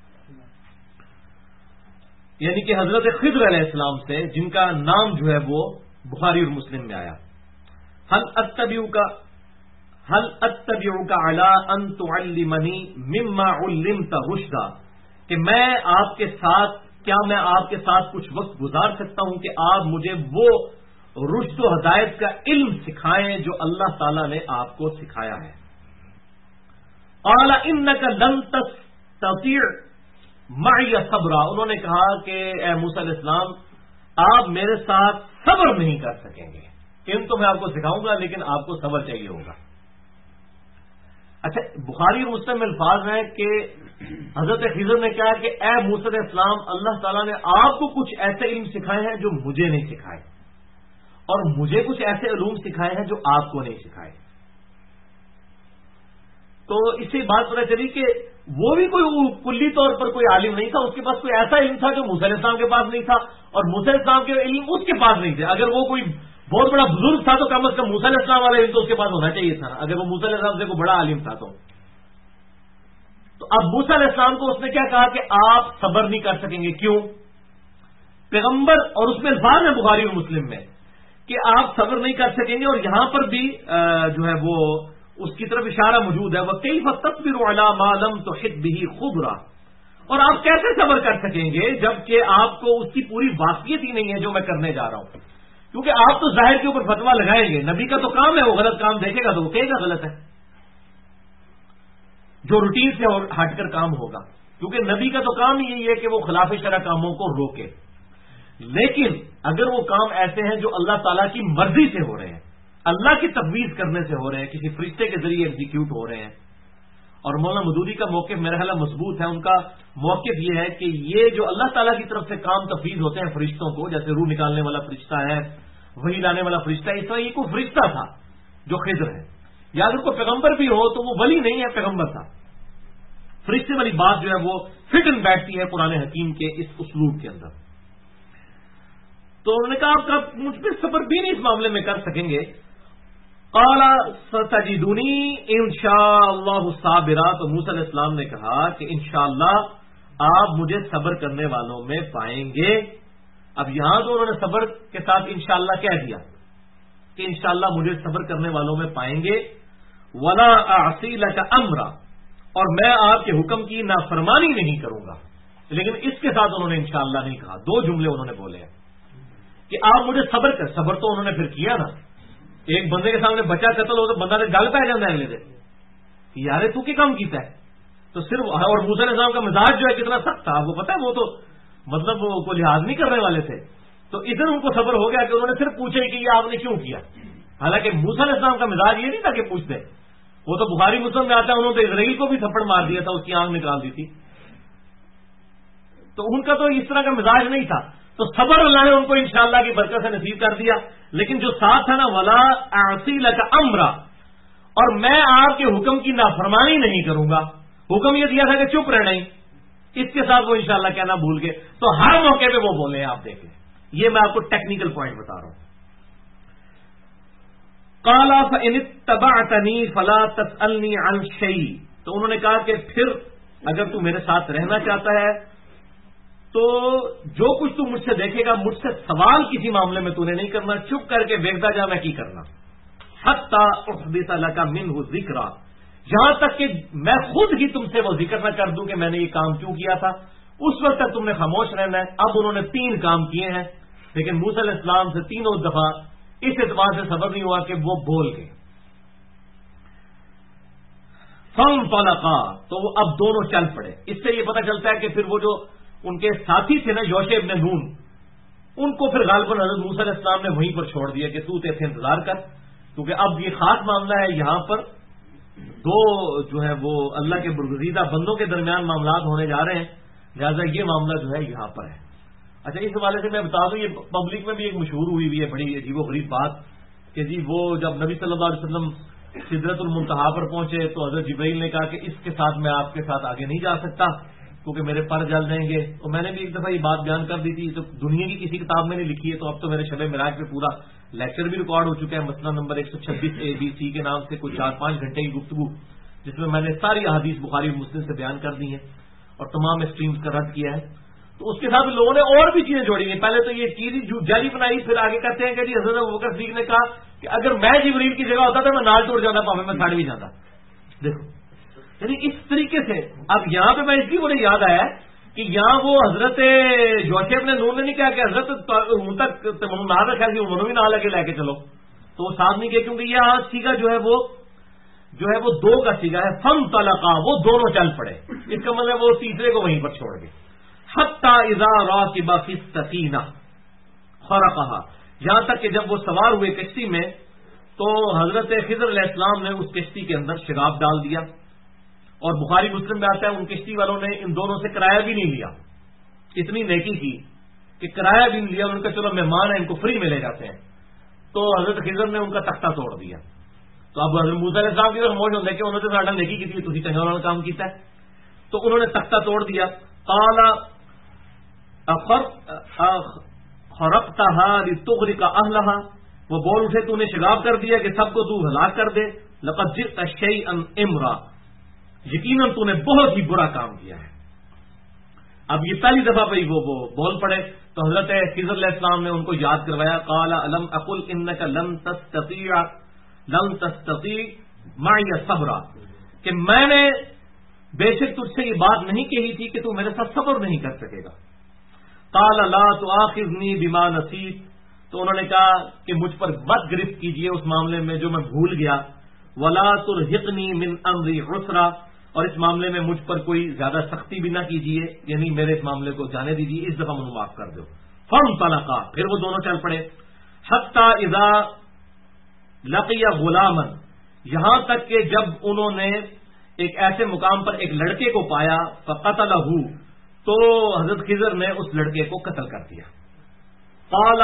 یعنی کہ حضرت خضر علیہ السلام سے جن کا نام جو ہے وہ بخاری اور مسلم میں آیا، هل اتبعک علی ان تعلمنی مما علمت رشدا، کہ میں آپ کے ساتھ کچھ وقت گزار سکتا ہوں کہ آپ مجھے وہ رشد و ہدایت کا علم سکھائیں جو اللہ تعالیٰ نے آپ کو سکھایا ہے. قال انک لن تستطیع معی صبرا، انہوں نے کہا کہ اے موسیٰ علیہ السلام آپ میرے ساتھ صبر نہیں کر سکیں گے. علم تو میں آپ کو سکھاؤں گا لیکن آپ کو صبر چاہیے ہوگا. اچھا، بخاری اور مسلم میں الفاظ ہیں کہ حضرت خضر نے کہا کہ اے موسیٰ علیہ السلام اللہ تعالیٰ نے آپ کو کچھ ایسے علم سکھائے ہیں جو مجھے نہیں سکھائے، اور مجھے کچھ ایسے علوم سکھائے ہیں جو آپ کو نہیں سکھائے. تو اس سے بات پتہ چلی کہ وہ بھی کوئی کلی طور پر کوئی عالم نہیں تھا، اس کے پاس کوئی ایسا علم تھا جو موسیٰ علیہ السلام کے پاس نہیں تھا، اور موسیٰ علیہ السلام کے علم اس کے پاس نہیں تھے. اگر وہ کوئی بہت بڑا بزرگ تھا تو کم از کم موسیٰ علیہ السلام والا علم تو اس کے پاس ہونا چاہیے تھا، اگر وہ موسیٰ علیہ السلام سے کوئی بڑا عالم تھا. تو اب موسیٰ علیہ السلام کو اس نے کیا کہا کہ آپ صبر نہیں کر سکیں گے. کیوں؟ پیغمبر، اور اس میں الفاظ ہے بخاری اور مسلم میں کہ آپ صبر نہیں کر سکیں گے، اور یہاں پر بھی جو ہے وہ اس کی طرف اشارہ موجود ہے. وَكَيْفَ تَصْبِرُ عَلَىٰ مَا لَمْ تُحِطْ بِهِ خُبْرًا، اور آپ کیسے صبر کر سکیں گے جبکہ آپ کو اس کی پوری واقعیت ہی نہیں ہے جو میں کرنے جا رہا ہوں. کیونکہ آپ تو ظاہر کے اوپر فتویٰ لگائیں گے، نبی کا تو کام ہے وہ غلط کام دیکھے گا تو وہ کہے گا غلط ہے، جو روٹین سے ہٹ کر کام ہوگا. کیونکہ نبی کا تو کام یہی ہے کہ وہ خلاف شرع کاموں کو روکے. لیکن اگر وہ کام ایسے ہیں جو اللہ تعالیٰ کی مرضی سے ہو رہے ہیں، اللہ کی تفویض کرنے سے ہو رہے ہیں، کسی فرشتے کے ذریعے ایگزیکیوٹ ہو رہے ہیں. اور مولانا مودودی کا موقف میرا خیال مضبوط ہے. ان کا موقف یہ ہے کہ یہ جو اللہ تعالیٰ کی طرف سے کام تفویض ہوتے ہیں فرشتوں کو، جیسے روح نکالنے والا فرشتہ ہے، وحی لانے والا فرشتہ ہے، اس طرح یہ کوئی فرشتہ تھا جو خضر ہے، یا اگر کوئی پیغمبر بھی ہو تو وہ ولی نہیں ہے، پیغمبر تھا. فرشتے والی بات جو ہے وہ فٹ ان بیٹھتی ہے قرآن حکیم کے اس اسلوب کے اندر. تو انہوں نے کہا آپ مجھ پہ صبر بھی نہیں اس معاملے میں کر سکیں گے. قال ستجدونی انشاءاللہ صابرا، تو موسیٰ علیہ السلام نے کہا کہ انشاءاللہ آپ مجھے صبر کرنے والوں میں پائیں گے. اب یہاں تو انہوں نے صبر کے ساتھ انشاءاللہ کہہ دیا کہ انشاءاللہ مجھے صبر کرنے والوں میں پائیں گے. ولا اعصی لک امرا، اور میں آپ کے حکم کی نافرمانی نہیں کروں گا. لیکن اس کے ساتھ انہوں نے انشاءاللہ نہیں کہا. دو جملے انہوں نے بولے ہیں کہ آپ مجھے صبر کر. صبر تو انہوں نے پھر کیا نا. ایک بندے کے سامنے بچہ قتل ہو تو بندہ نے گل پہ جانا ہے اگلے دن یار تو کی کام کیتا ہے. تو صرف اور موسیٰ علیہ السلام کا مزاج جو ہے کتنا سخت تھا آپ کو پتا ہے. وہ تو مطلب وہ کو لحاظ نہیں کرنے والے تھے. تو ادھر ان کو صبر ہو گیا کہ انہوں نے صرف پوچھا کہ یہ آپ نے کیوں کیا. حالانکہ موسیٰ علیہ السلام کا مزاج یہ نہیں تھا کہ پوچھ دیں. وہ تو بخاری مسلم میں آتا ہے انہوں نے اسرائیل کو بھی تھپڑ مار دیا تھا، اس کی آنکھ نکال دی تھی. تو ان کا تو اس طرح کا مزاج نہیں تھا. تو صبر اللہ نے ان کو انشاءاللہ کی برکت سے نصیب کر دیا. لیکن جو ساتھ تھا نا ولا اعصی لک امرا، اور میں آپ کے حکم کی نافرمانی نہیں کروں گا. حکم یہ دیا تھا کہ چپ رہنا ہی، اس کے ساتھ وہ انشاءاللہ کہنا بھول گئے. تو ہر موقع پہ وہ بولے ہیں. آپ دیکھ لیں، یہ میں آپ کو ٹیکنیکل پوائنٹ بتا رہا ہوں. قال فإن اتبعتنی فلا تسألنی عن شیء، تو انہوں نے کہا کہ پھر اگر تو میرے ساتھ رہنا چاہتا ہے تو جو کچھ تو مجھ سے دیکھے گا مجھ سے سوال کسی معاملے میں تو نے نہیں کرنا. چپ کر کے دیکھتا جا میں کی کرنا. حتی احدث لک منہ ذکرا، یہاں تک کہ میں خود ہی تم سے وہ ذکر نہ کر دوں کہ میں نے یہ کام کیوں کیا تھا. اس وقت تک تم نے خاموش رہنا ہے. اب انہوں نے 3 کام کیے ہیں، لیکن موسیٰ علیہ السلام سے تینوں دفعہ اس اعتبار سے صبر نہیں ہوا کہ وہ بول گئے. فانطلقا، تو وہ اب دونوں چل پڑے. اس سے یہ پتہ چلتا ہے کہ پھر وہ جو ان کے ساتھی تھے نا یوشع ابن نون، ان کو پھر غالباً حضرت موسیٰ علیہ السلام نے وہیں پر چھوڑ دیا کہ تو تھے انتظار کر. کیونکہ اب یہ خاص معاملہ ہے، یہاں پر 2 جو ہے وہ اللہ کے برگزیدہ بندوں کے درمیان معاملات ہونے جا رہے ہیں، لہٰذا یہ معاملہ جو ہے یہاں پر ہے. اچھا، اس حوالے سے میں بتا دوں، یہ پبلک میں بھی ایک مشہور ہوئی ہے بڑی عجیب و غریب بات کہ جی وہ جب نبی صلی اللہ علیہ وسلم سدرۃ المنتہا پر پہنچے تو حضرت جبرائیل نے کہا کہ اس کے ساتھ میں آپ کے ساتھ آگے نہیں جا سکتا کیونکہ میرے پر جل جائیں گے. تو میں نے بھی ایک دفعہ یہ بات بیان کر دی تھی، تو دنیا کی کسی کتاب میں نہیں لکھی ہے. تو اب تو میرے شب معراج پہ پورا لیکچر بھی ریکارڈ ہو چکا ہے، مسئلہ نمبر 126 ABC کے نام سے کوئی 4-5 گھنٹے کی گفتگو، جس میں میں نے ساری احادیث بخاری اور مسلم سے بیان کر دی ہیں اور تمام اسٹریمز کا رد کیا ہے. تو اس کے ساتھ لوگوں نے اور بھی چیزیں جوڑی ہیں. پہلے تو یہ چیز جاری بنائی، پھر آگے کہتے ہیں کہ جی حضرت ابوبکر صدیق نے کہا کہ اگر میں جبریل کی جگہ ہوتا تو میں نال ٹوٹ جاتا، پاوے میں سڑ بھی جاتا. دیکھو، یعنی اس طریقے سے اب یہاں پہ میں اس لیے مجھے یاد آیا کہ کہ یہاں وہ حضرت یوسف نے نون نے نہیں کہا کہ حضرت تک نہ رکھا کہ انہوں بھی نہ لگے لے کے چلو، تو وہ ساتھ نہیں کیا، کیونکہ یہاں سیگا جو ہے وہ دو کا سیگا ہے، فم طلقا، وہ دونوں چل پڑے، اس کا مطلب وہ تیسرے کو وہیں پر چھوڑ گئے. حتی اذا راکب فی السفینہ خرقھا، یہاں تک کہ جب وہ سوار ہوئے کشتی میں تو حضرت خضر علیہ السلام نے اس کشتی کے اندر شراب ڈال دیا. اور بخاری مسلم میں آتا ہے ان کشتی والوں نے ان دونوں سے کرایہ بھی نہیں لیا، اتنی نیکی کی کہ کرایہ بھی نہیں لیا، ان کا چلو مہمان ہیں ان کو فری میں لے جاتے ہیں. تو حضرت خضر نے ان کا تختہ توڑ دیا. تو اب حضرت موسیٰ علیہ السلام کی طرف موج ہوتا ہے کہ انہوں نے ساڈا نیکی کی تھی، چنگا انہوں نے کام کیتا ہے، تو انہوں نے تختہ توڑ دیا. قال خرقتها لتغرق اهلها، وہ بول اٹھے تو نے شراب کر دیا کہ سب کو تو ہلاک کر دے. لقد جئت شيئا امرا، یقیناً تو نے بہت ہی برا کام کیا ہے. اب یہ پہلی دفعہ پہ وہ بول پڑے تو حضرت خضر علیہ السلام نے ان کو یاد کروایا. قال الم اقل انك لن تستطيع معي صبرا، کہ میں نے بے شک تجھ سے یہ بات نہیں کہی تھی کہ تو میرے ساتھ صبر نہیں کر سکے گا. قال لا تؤاخذني بما نسيت، تو انہوں نے کہا کہ مجھ پر مت گرفت کیجئے اس معاملے میں جو میں بھول گیا. ولا ترهقني من امري عسرا، اور اس معاملے میں مجھ پر کوئی زیادہ سختی بھی نہ کیجیے، یعنی میرے اس معاملے کو جانے دیجیے، اس دفعہ مجھے معاف کر دو. فانطلقا، پھر وہ دونوں چل پڑے. حتی اذا لقی غلاما، یہاں تک کہ جب انہوں نے ایک ایسے مقام پر ایک لڑکے کو پایا، فقتلہ، تو حضرت خضر نے اس لڑکے کو قتل کر دیا. قال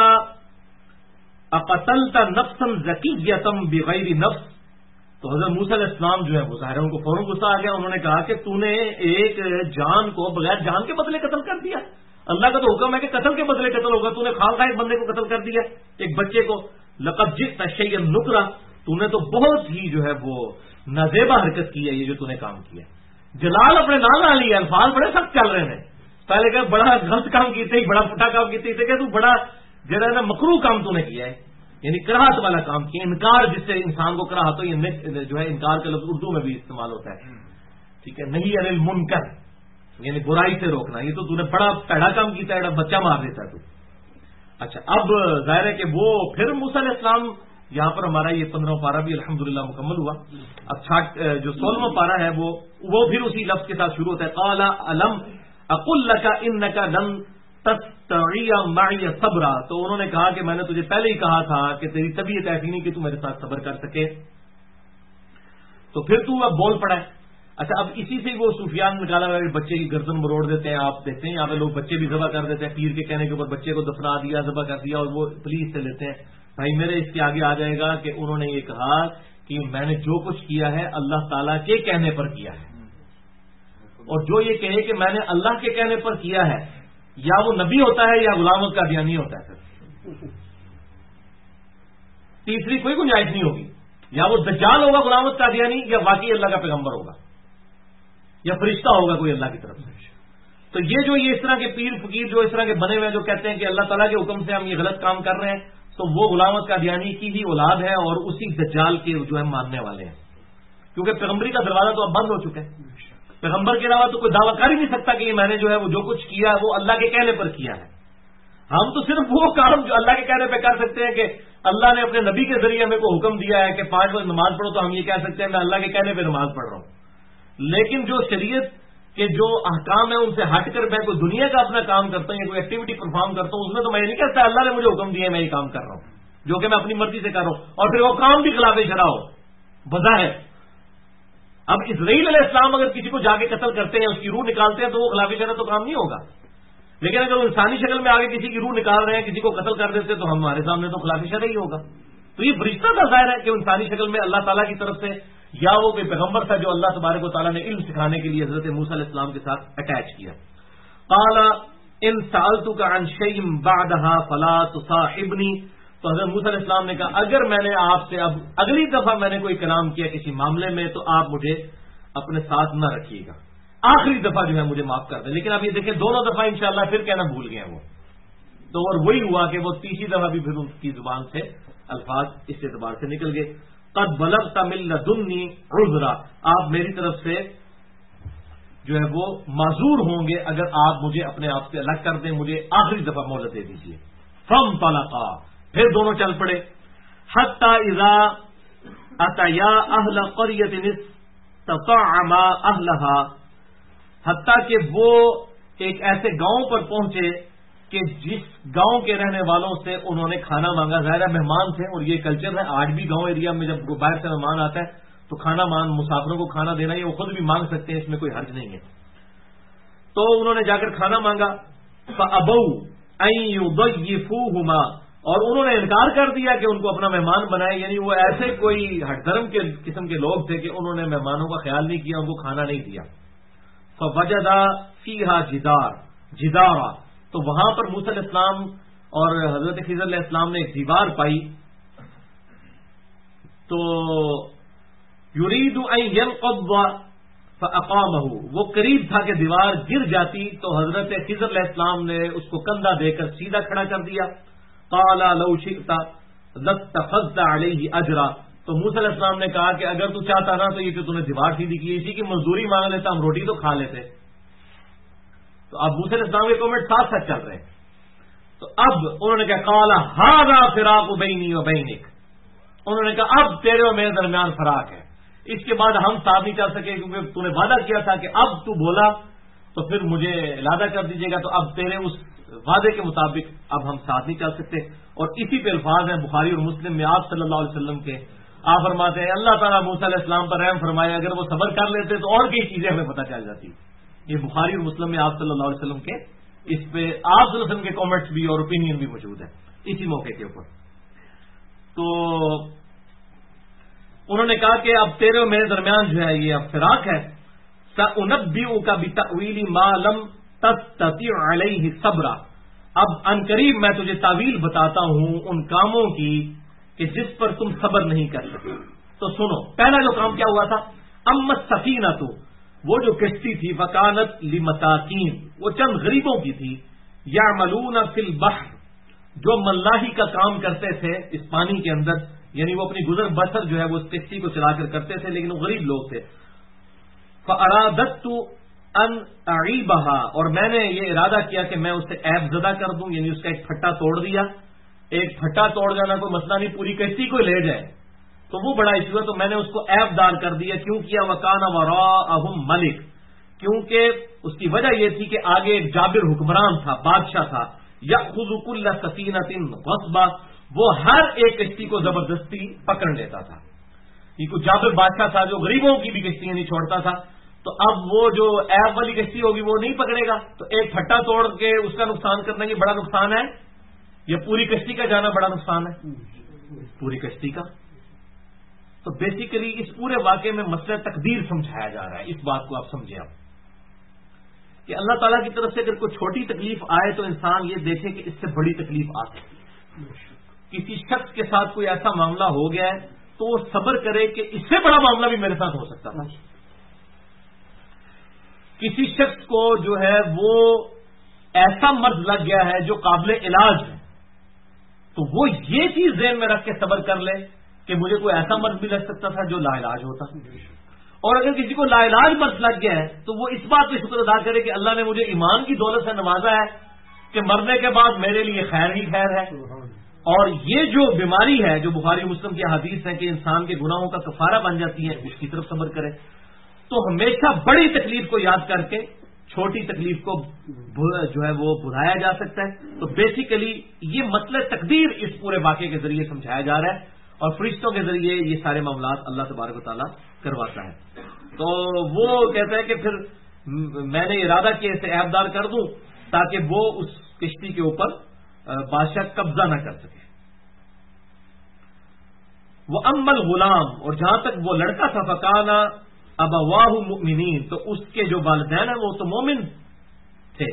اقتلت نفسا زکیۃ بغیر نفس، تو حضرت موسیٰ علیہ السلام جو ہے وہ ظاہر ان کو فوراً غصہ آ گیا. انہوں نے کہا کہ تو نے ایک جان کو بغیر جان کے بدلے قتل کر دیا. اللہ کا تو حکم ہے کہ قتل کے بدلے قتل ہوگا، تو نے خالصہ ایک بندے کو قتل کر دیا، ایک بچے کو. لقد جئت شيئا نکرا، تو نے تو بہت ہی جو ہے وہ نازیبا حرکت کی ہے یہ جو تو نے کام کیا. جلال اپنے نام آ لیا، الفاظ بڑے سخت چل رہے ہیں. پہلے کہ بڑا غلط کام کیتے ہی، بڑا پٹا کام کیتے ہی کہ تو بڑا جو ہے نا مکروہ کام تو نے کیا ہے، یعنی کراہت والا کام کیا. انکار جس سے انسان کو کراہت ہو، یہ جو ہے انکار کا لفظ اردو میں بھی استعمال ہوتا ہے، ٹھیک ہے. نہیں انل منکر، یعنی برائی سے روکنا. یہ تو نے بڑا پیڑا کام کیتا ہے، بچہ مار دیتا ہے تو. اچھا، اب ظاہر ہے کہ وہ پھر موسیٰ علیہ السلام، یہاں پر ہمارا یہ 15واں پارہ بھی الحمدللہ مکمل ہوا. اب جو 16واں پارہ ہے وہ پھر اسی لفظ کے ساتھ شروع ہوتا ہے. قال الم اقل لك انك لن تستطيع معي صبرا، تو انہوں نے کہا کہ میں نے تجھے پہلے ہی کہا تھا کہ تیری طبیعت ایسی نہیں کہ تو میرے ساتھ صبر کر سکے. تو پھر تو اب بول پڑا ہے. اچھا، اب اسی سے وہ سفیان نکالا ہوا بچے کی گردن مروڑ دیتے ہیں. آپ دیکھتے ہیں یہاں پہ لوگ بچے بھی ذبح کر دیتے ہیں، پیر کے کہنے کے اوپر بچے کو دفنا دیا، ذبح کر دیا، اور وہ پولیس سے لیتے ہیں. بھائی میرے اس کے آگے آ جائے گا کہ انہوں نے یہ کہا کہ میں نے جو کچھ کیا ہے اللہ تعالیٰ کے کہنے پر کیا ہے، اور جو یہ کہے کہ میں نے اللہ کے کہنے پر کیا ہے، یا وہ نبی ہوتا ہے یا غلام قادیانی ہوتا ہے. تیسری کوئی گنجائش نہیں ہوگی. یا وہ دجال ہوگا غلام قادیانی، یا واقعی اللہ کا پیغمبر ہوگا، یا فرشتہ ہوگا کوئی اللہ کی طرف سے. تو یہ اس طرح کے پیر فقیر جو اس طرح کے بنے ہوئے جو کہتے ہیں کہ اللہ تعالیٰ کے حکم سے ہم یہ غلط کام کر رہے ہیں، تو وہ غلام قادیانی کی ہی اولاد ہے اور اسی دجال کے جو ہے ماننے والے ہیں. کیونکہ پیغمبری کا دروازہ تو اب بند ہو چکا ہے. پیغمبر کے علاوہ تو کوئی دعویٰ کر ہی نہیں سکتا کہ میں نے جو ہے وہ جو کچھ کیا ہے وہ اللہ کے کہنے پر کیا ہے. ہم تو صرف وہ کام جو اللہ کے کہنے پہ کر سکتے ہیں کہ اللہ نے اپنے نبی کے ذریعے ہمیں کو حکم دیا ہے کہ 5 وقت نماز پڑھو، تو ہم یہ کہہ سکتے ہیں میں اللہ کے کہنے پہ نماز پڑھ رہا ہوں. لیکن جو شریعت کے جو احکام ہیں ان سے ہٹ کر میں کوئی دنیا کا اپنا کام کرتا ہوں یا کوئی ایکٹیویٹی پرفارم کرتا ہوں، اس میں تو میں یہ نہیں کہتا اللہ نے مجھے حکم دیا ہے میں یہ کام کر رہا ہوں، جو کہ میں اپنی مرضی سے کر رہا ہوں، اور پھر وہ کام بھی خلاف شرع ہو بظاہر. اب اسرائیل علیہ السلام اگر کسی کو جا کے قتل کرتے ہیں، اس کی روح نکالتے ہیں، تو وہ خلاف شرع تو کام نہیں ہوگا. لیکن اگر وہ انسانی شکل میں آگے کسی کی روح نکال رہے ہیں، کسی کو قتل کر دیتے تو ہمارے سامنے تو خلاف شرع ہی ہوگا. تو یہ فرشتہ کا ظاہر ہے کہ انسانی شکل میں اللہ تعالیٰ کی طرف سے، یا وہ کوئی پیغمبر تھا جو اللہ تبارک و تعالیٰ نے علم سکھانے کے لیے حضرت موسیٰ علیہ السلام کے ساتھ اٹیچ کیا. قال ان سألتك عن شيء بعدها فلا تصاحبني، تو حضرت موسیٰ علیہ السلام نے کہا اگر میں نے آپ سے اب اگلی دفعہ میں نے کوئی کلام کیا کسی معاملے میں تو آپ مجھے اپنے ساتھ نہ رکھیے گا، آخری دفعہ جو ہے مجھے معاف کر دیں. لیکن اب یہ دیکھیں دونوں دفعہ انشاءاللہ پھر کہنا بھول گئے وہ تو، اور وہی ہوا کہ وہ تیسری دفعہ بھی پھر ان کی زبان سے الفاظ اس اعتبار سے نکل گئے. قد بلغت من لدنی عذرا، آپ میری طرف سے جو ہے وہ معذور ہوں گے اگر آپ مجھے اپنے آپ سے الگ کر دیں، مجھے آخری دفعہ مہلت دے دیجیے۔ فم طلقا، پھر دونوں چل پڑے۔ حتی اذا اتیا اہل قریۃ استطعما اہلھا، حتیٰ کہ وہ ایک ایسے گاؤں پر پہنچے کہ جس گاؤں کے رہنے والوں سے انہوں نے کھانا مانگا۔ ظاہر مہمان تھے، اور یہ کلچر ہے آج بھی گاؤں ایریا میں جب باہر سے مہمان آتا ہے تو مسافروں کو کھانا دینا، یہ وہ خود بھی مانگ سکتے ہیں، اس میں کوئی حرج نہیں ہے۔ تو انہوں نے جا کر کھانا مانگا، فَأَبَوْا أَن يُضَيِّفُوهُمَا، اور انہوں نے انکار کر دیا کہ ان کو اپنا مہمان بنائے، یعنی وہ ایسے کوئی ہٹ دھرم کے قسم کے لوگ تھے کہ انہوں نے مہمانوں کا خیال نہیں کیا، ان کو کھانا نہیں دیا۔ فَوَجَدَ فِيهَا جِدَارًا، تو وہاں پر موسیٰ علیہ السلام اور حضرت خضر علیہ السلام نے ایک دیوار پائی، تو یرید ان ينقض فاقامه، وہ قریب تھا کہ دیوار گر جاتی، تو حضرت خضر علیہ السلام نے اس کو کندھا دے کر سیدھا کھڑا کر دیا۔ قال لو شئت لاتخذت عليه اجرا، تو موسیٰ علیہ السلام نے کہا کہ اگر تو چاہتا نا تو یہ کہ تو نے دیوار سیدھی کی، اسی کی مزدوری مانگ لیتا، ہم روٹی تو کھا لیتے۔ تو اب موسیٰ علیہ السلام کے کمنٹ ساتھ ساتھ چل رہے ہیں۔ تو اب انہوں نے کہا قال هذا فراق بینی و بینک، انہوں نے کہا اب تیرے اور میرے درمیان فراق ہے، اس کے بعد ہم ساتھ نہیں چل سکے، کیونکہ تو نے وعدہ کیا تھا کہ اب تو بولا تو پھر مجھے علادہ کر دیجیے گا، تو اب تیرے اس وعدے کے مطابق اب ہم ساتھ نہیں چل سکتے۔ اور اسی پہ الفاظ ہیں بخاری اور مسلم میں آپ صلی اللہ علیہ وسلم کے، آپ فرماتے ہیں اللہ تعالیٰ موسیٰ علیہ السلام پر رحم فرمائے، اگر وہ صبر کر لیتے تو اور کئی چیزیں ہمیں پتہ چل جاتی۔ یہ بخاری اور مسلم میں آپ صلی اللہ علیہ وسلم کے، اس پہ آپ صلی اللہ علیہ وسلم کے کامنٹس بھی اور اوپینین بھی موجود ہیں اسی موقع کے اوپر۔ تو انہوں نے کہا کہ اب تیرے اور میرے درمیان جو ہے یہ اب فراق ہے۔ سأنبئک بتأویل ما لم تستطع علیہ صبرا، اب عنقریب میں تجھے تعویل بتاتا ہوں ان کاموں کی کہ جس پر تم صبر نہیں کر سکے۔ تو سنو، پہلا جو کام کیا ہوا تھا، اما السفینۃ، وہ جو کشتی تھی، وکانت لمساکین، وہ چند غریبوں کی تھی، یعملون فی البحر، جو ملاحی کا کام کرتے تھے اس پانی کے اندر، یعنی وہ اپنی گزر بسر جو ہے وہ اس کشتی کو چلا کر کرتے تھے، لیکن وہ غریب لوگ تھے۔ فَأَرَادَتُ أَنْ أَعِيبَهَا، اور میں نے یہ ارادہ کیا کہ میں اسے عیب زدہ کر دوں، یعنی اس کا ایک پھٹا توڑ دیا۔ ایک پھٹا توڑ جانا کوئی مسئلہ نہیں، پوری کشتی کو لے جائے تو وہ بڑا ایشو ہے، تو میں نے اس کو عیب دار کر دیا۔ کیوں کیا؟ وَكَانَ وَرَاءَهُمْ مَلِكٌ، کیونکہ اس کی وجہ یہ تھی کہ آگے ایک جابر حکمران تھا، بادشاہ تھا، يَأْخُذُ كُلَّ سَفِينَةٍ غَصْبًا، وہ ہر ایک کشتی کو زبردستی پکڑ لیتا تھا۔ یہ کوئی جابر بادشاہ تھا جو غریبوں کی بھی کشتیاں نہیں چھوڑتا تھا، تو اب وہ جو ایب والی کشتی ہوگی وہ نہیں پکڑے گا، تو ایک پھٹا توڑ کے اس کا نقصان کرنا یہ بڑا نقصان ہے، یا پوری کشتی کا جانا بڑا نقصان ہے؟ پوری کشتی کا۔ تو بیسیکلی اس پورے واقعے میں مسئلہ تقدیر سمجھایا جا رہا ہے، اس بات کو آپ سمجھیں آپ کہ اللہ تعالیٰ کی طرف سے اگر کوئی چھوٹی تکلیف آئے تو انسان یہ دیکھے کہ اس سے بڑی تکلیف آ سکتی ہے۔ کسی شخص کے ساتھ کوئی ایسا معاملہ ہو گیا ہے تو وہ صبر کرے کہ اس سے بڑا معاملہ بھی میرے ساتھ ہو سکتا تھا۔ کسی شخص کو جو ہے وہ ایسا مرض لگ گیا ہے جو قابل علاج ہے، تو وہ یہ چیز ذہن میں رکھ کے صبر کر لے کہ مجھے کوئی ایسا مرض بھی لگ سکتا تھا جو لا علاج ہوتا۔ اور اگر کسی کو لا علاج مرض لگ گیا ہے تو وہ اس بات پہ شکر ادا کرے کہ اللہ نے مجھے ایمان کی دولت سے نوازا ہے کہ مرنے کے بعد میرے لیے خیر ہی خیر ہے۔ اور یہ جو بیماری ہے جو بخاری مسلم کی حدیث ہے کہ انسان کے گناہوں کا کفارہ بن جاتی ہے، اس کی طرف صبر کرے۔ تو ہمیشہ بڑی تکلیف کو یاد کر کے چھوٹی تکلیف کو جو ہے وہ بھلایا جا سکتا ہے۔ تو بیسیکلی یہ مسئلہ تقدیر اس پورے واقعے کے ذریعے سمجھایا جا رہا ہے، اور فرشتوں کے ذریعے یہ سارے معاملات اللہ تبارک و تعالیٰ کرواتا ہے۔ تو وہ کہتا ہے کہ پھر میں نے ارادہ کیا اسے عیب دار کر دوں تاکہ وہ اس کشتی کے اوپر بادشاہ قبضہ نہ کر سکے۔ وہ امل غلام، اور جہاں تک وہ لڑکا تھا، فکانا ابواہ مؤمنین، تو اس کے جو والدین ہیں وہ تو مومن تھے۔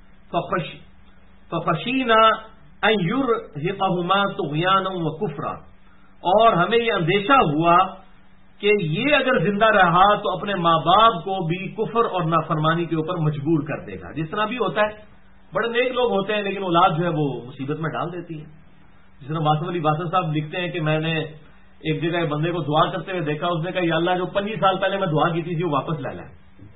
فخشینا ان یرهقهما طغیانا وکفرا، اور ہمیں یہ اندیشہ ہوا کہ یہ اگر زندہ رہا تو اپنے ماں باپ کو بھی کفر اور نافرمانی کے اوپر مجبور کر دے گا۔ جس طرح بھی ہوتا ہے، بڑے نیک لوگ ہوتے ہیں لیکن اولاد جو ہے وہ مصیبت میں ڈال دیتی ہے۔ جس طرح واسف علی باسط صاحب لکھتے ہیں کہ میں نے ایک جگہ بندے کو دعا کرتے ہوئے دیکھا، اس نے کہا یا اللہ جو 25 سال پہلے میں دعا کی تھی وہ واپس لے لائے۔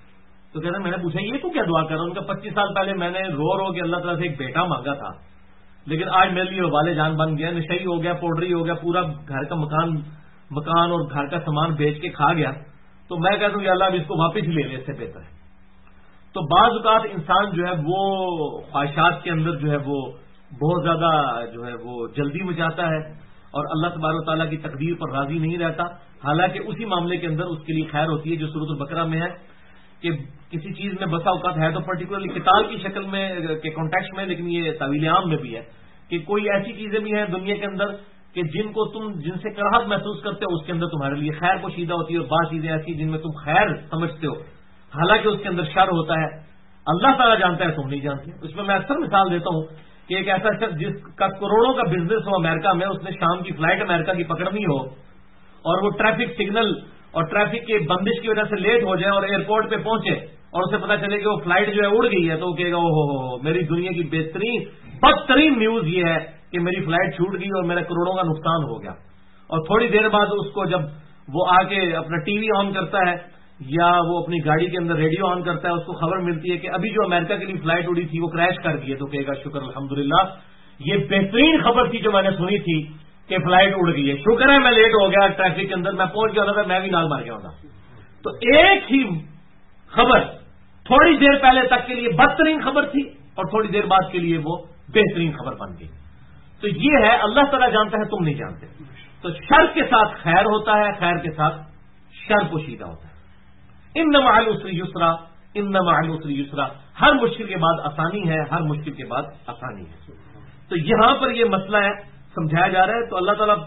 تو کہتے ہیں میں نے پوچھا یہ تو کیا دعا کر رہا ہوں؟ ان کا 25 سال پہلے میں نے رو رو کے اللہ تعالیٰ سے ایک بیٹا مانگا تھا، لیکن آج میرے لیے والے جان بن گیا، نشئی ہو گیا، پوڈری ہو گیا، پورا گھر کا مکان اور گھر کا سامان بیچ کے کھا گیا، تو میں کہتا ہوں کہ اللہ اب اس کو واپس لے لے، اس سے بہتر ہے۔ تو بعض اوقات انسان جو ہے وہ خواہشات کے اندر جو ہے وہ بہت زیادہ جو ہے وہ جلدی میں جاتا ہے اور اللہ تبارک و تعالیٰ کی تقدیر پر راضی نہیں رہتا، حالانکہ اسی معاملے کے اندر اس کے لیے خیر ہوتی ہے جو سورۃ البقرہ میں ہے کہ کسی چیز میں بسا اوقات ہے تو پرٹیکولرلی قتال کی شکل میں کے کانٹیکسٹ میں، لیکن یہ طویل عام میں بھی ہے کہ کوئی ایسی چیزیں بھی ہیں دنیا کے اندر کہ جن سے کراہت محسوس کرتے ہو اس کے اندر تمہارے لیے خیر پوشیدہ ہوتی ہے، اور بعض چیزیں ایسی جن میں تم خیر سمجھتے ہو حالانکہ اس کے اندر شر ہوتا ہے، اللہ تعالیٰ جانتا ہے تم نہیں جانتے۔ اس میں اکثر مثال دیتا ہوں کہ ایک ایسا شخص جس کا کروڑوں کا بزنس ہو امریکہ میں، اس نے شام کی فلائٹ امریکہ کی پکڑنی ہو اور وہ ٹریفک سگنل اور ٹریفک کی بندش کی وجہ سے لیٹ ہو جائے اور ایئرپورٹ پہ پہنچے اور اسے پتا چلے کہ وہ فلائٹ جو ہے اڑ گئی ہے، تو وہ کہے گا او ہو میری دنیا کی بدترین نیوز یہ ہے کہ میری فلائٹ چھوٹ گئی اور میرا کروڑوں کا نقصان ہو گیا۔ اور تھوڑی دیر بعد اس کو جب وہ آ کے اپنا ٹی وی آن کرتا ہے یا وہ اپنی گاڑی کے اندر ریڈیو آن کرتا ہے، اس کو خبر ملتی ہے کہ ابھی جو امریکہ کے لیے فلائٹ اڑی تھی وہ کریش کر گئی ہے، تو کہے گا شکر الحمدللہ یہ بہترین خبر تھی جو میں نے سنی تھی کہ فلائٹ اڑ گئی ہے، شکر ہے میں لیٹ ہو گیا ٹریفک کے اندر، میں پہنچ گیا ہوتا میں بھی نال مار گیا ہوتا۔ تو ایک ہی خبر تھوڑی دیر پہلے تک کے لیے بدترین خبر تھی اور تھوڑی دیر بعد کے لیے وہ بہترین خبر بن گئی۔ تو یہ ہے اللہ تعالیٰ جانتا ہے تم نہیں جانتے۔ تو شر کے ساتھ خیر ہوتا ہے، خیر کے ساتھ شر پوشیدہ ہوتا ہے۔ ان مع العسر یسرا، ان مع العسر یسرا، ہر مشکل کے بعد آسانی ہے، ہر مشکل کے بعد آسانی ہے۔ تو یہاں پر یہ مسئلہ ہے سمجھایا جا رہا ہے۔ تو اللہ تعالیٰ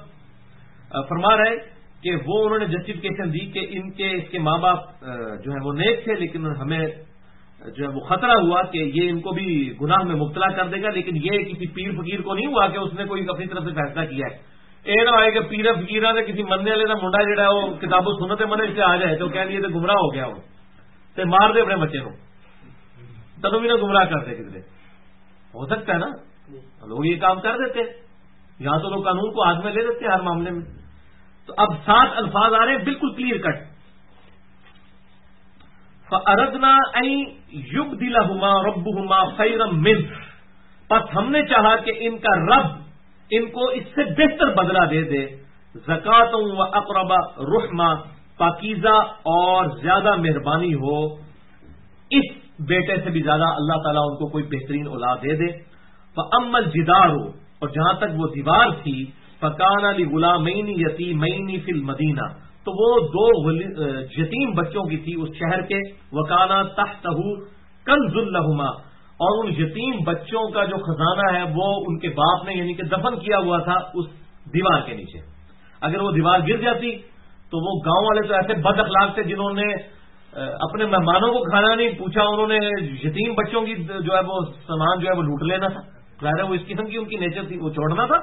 فرما رہا ہے کہ وہ انہوں نے جسٹیفیکیشن دی کہ اس کے ماں باپ جو ہے وہ نیک تھے، لیکن ہمیں جو ہے وہ خطرہ ہوا کہ یہ ان کو بھی گناہ میں مبتلا کر دے گا، لیکن یہ کسی پیر فقیر کو نہیں ہوا کہ اس نے کوئی اپنی طرف سے فیصلہ کیا ہے۔ یہ نہ آئے کہ پیر فقیر نے کسی مننے والے کا منڈا جہا ہے وہ کتاب و سنت منج سے آ جائے تو کہہ لیے تو گمراہ ہو گیا وہ تے مار دے اپنے بچے کو، تنوں بھی نہ گمراہ کر دے کسی ہو سکتا ہے نا، لوگ یہ کام کر دیتے، یہاں تو لوگ قانون کو ہاتھ میں لے دیتے ہر معاملے میں۔ تو اب 7 الفاظ آ رہے ہیں بالکل کلیئر کٹ، فَأَرَدْنَا أَن يُبْدِلَهُمَا رَبُّهُمَا خَيْرًا مِنْهُ، پس ہم نے چاہا کہ ان کا رب ان کو اس سے بہتر بدلہ دے دے، زکاتً وَأَقْرَبَ رُحْمًا، پاکیزہ اور زیادہ مہربانی ہو، اس بیٹے سے بھی زیادہ اللہ تعالیٰ ان کو کوئی بہترین اولاد دے دے۔ فَأَمَّا الْجِدَارُ، اور جہاں تک وہ دیوار تھی، فَكَانَ لِغُلَامَيْنِ يَتِيمَيْنِ فِي الْمَدِينَةِ، تو وہ 2 یتیم بچوں کی تھی اس شہر کے، وَكَانَ تَحْتَهُ كَنْزٌ لَهُمَا، اور ان یتیم بچوں کا جو خزانہ ہے وہ ان کے باپ نے یعنی کہ دفن کیا ہوا تھا اس دیوار کے نیچے۔ اگر وہ دیوار گر جاتی تو وہ گاؤں والے تو ایسے بد اخلاق تھے جنہوں نے اپنے مہمانوں کو کھانا نہیں پوچھا، انہوں نے یتیم بچوں کی جو ہے وہ سامان جو ہے وہ لوٹ لینا تھا، ظاہر ہے وہ اس قسم کی ان کی نیچر تھی، وہ چھوڑنا تھا۔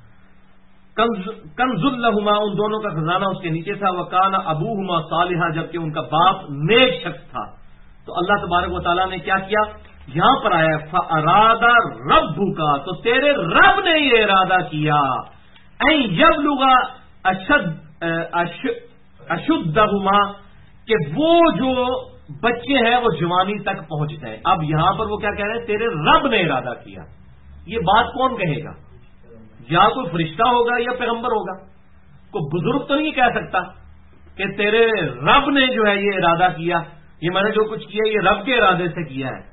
کنز لہما، ان دونوں کا خزانہ اس کے نیچے تھا، وکان ابوہما صالحا، جبکہ ان کا باپ نیک شخص تھا۔ تو اللہ تبارک و تعالیٰ نے کیا کیا، یہاں پر آیا فَأَرَادَ رَبُّكَ، تو تیرے رب نے یہ ارادہ کیا، اَن يَبْلُغَ أَشُدَّهُمَا، کہ وہ جو بچے ہیں وہ جوانی تک پہنچ جائیں۔ اب یہاں پر وہ کیا کہہ رہے ہیں، تیرے رب نے ارادہ کیا۔ یہ بات کون کہے گا، یا کوئی فرشتہ ہوگا یا پیغمبر ہوگا، کوئی بزرگ تو نہیں کہہ سکتا کہ تیرے رب نے جو ہے یہ ارادہ کیا، یہ میں نے جو کچھ کیا یہ رب کے ارادے سے کیا ہے،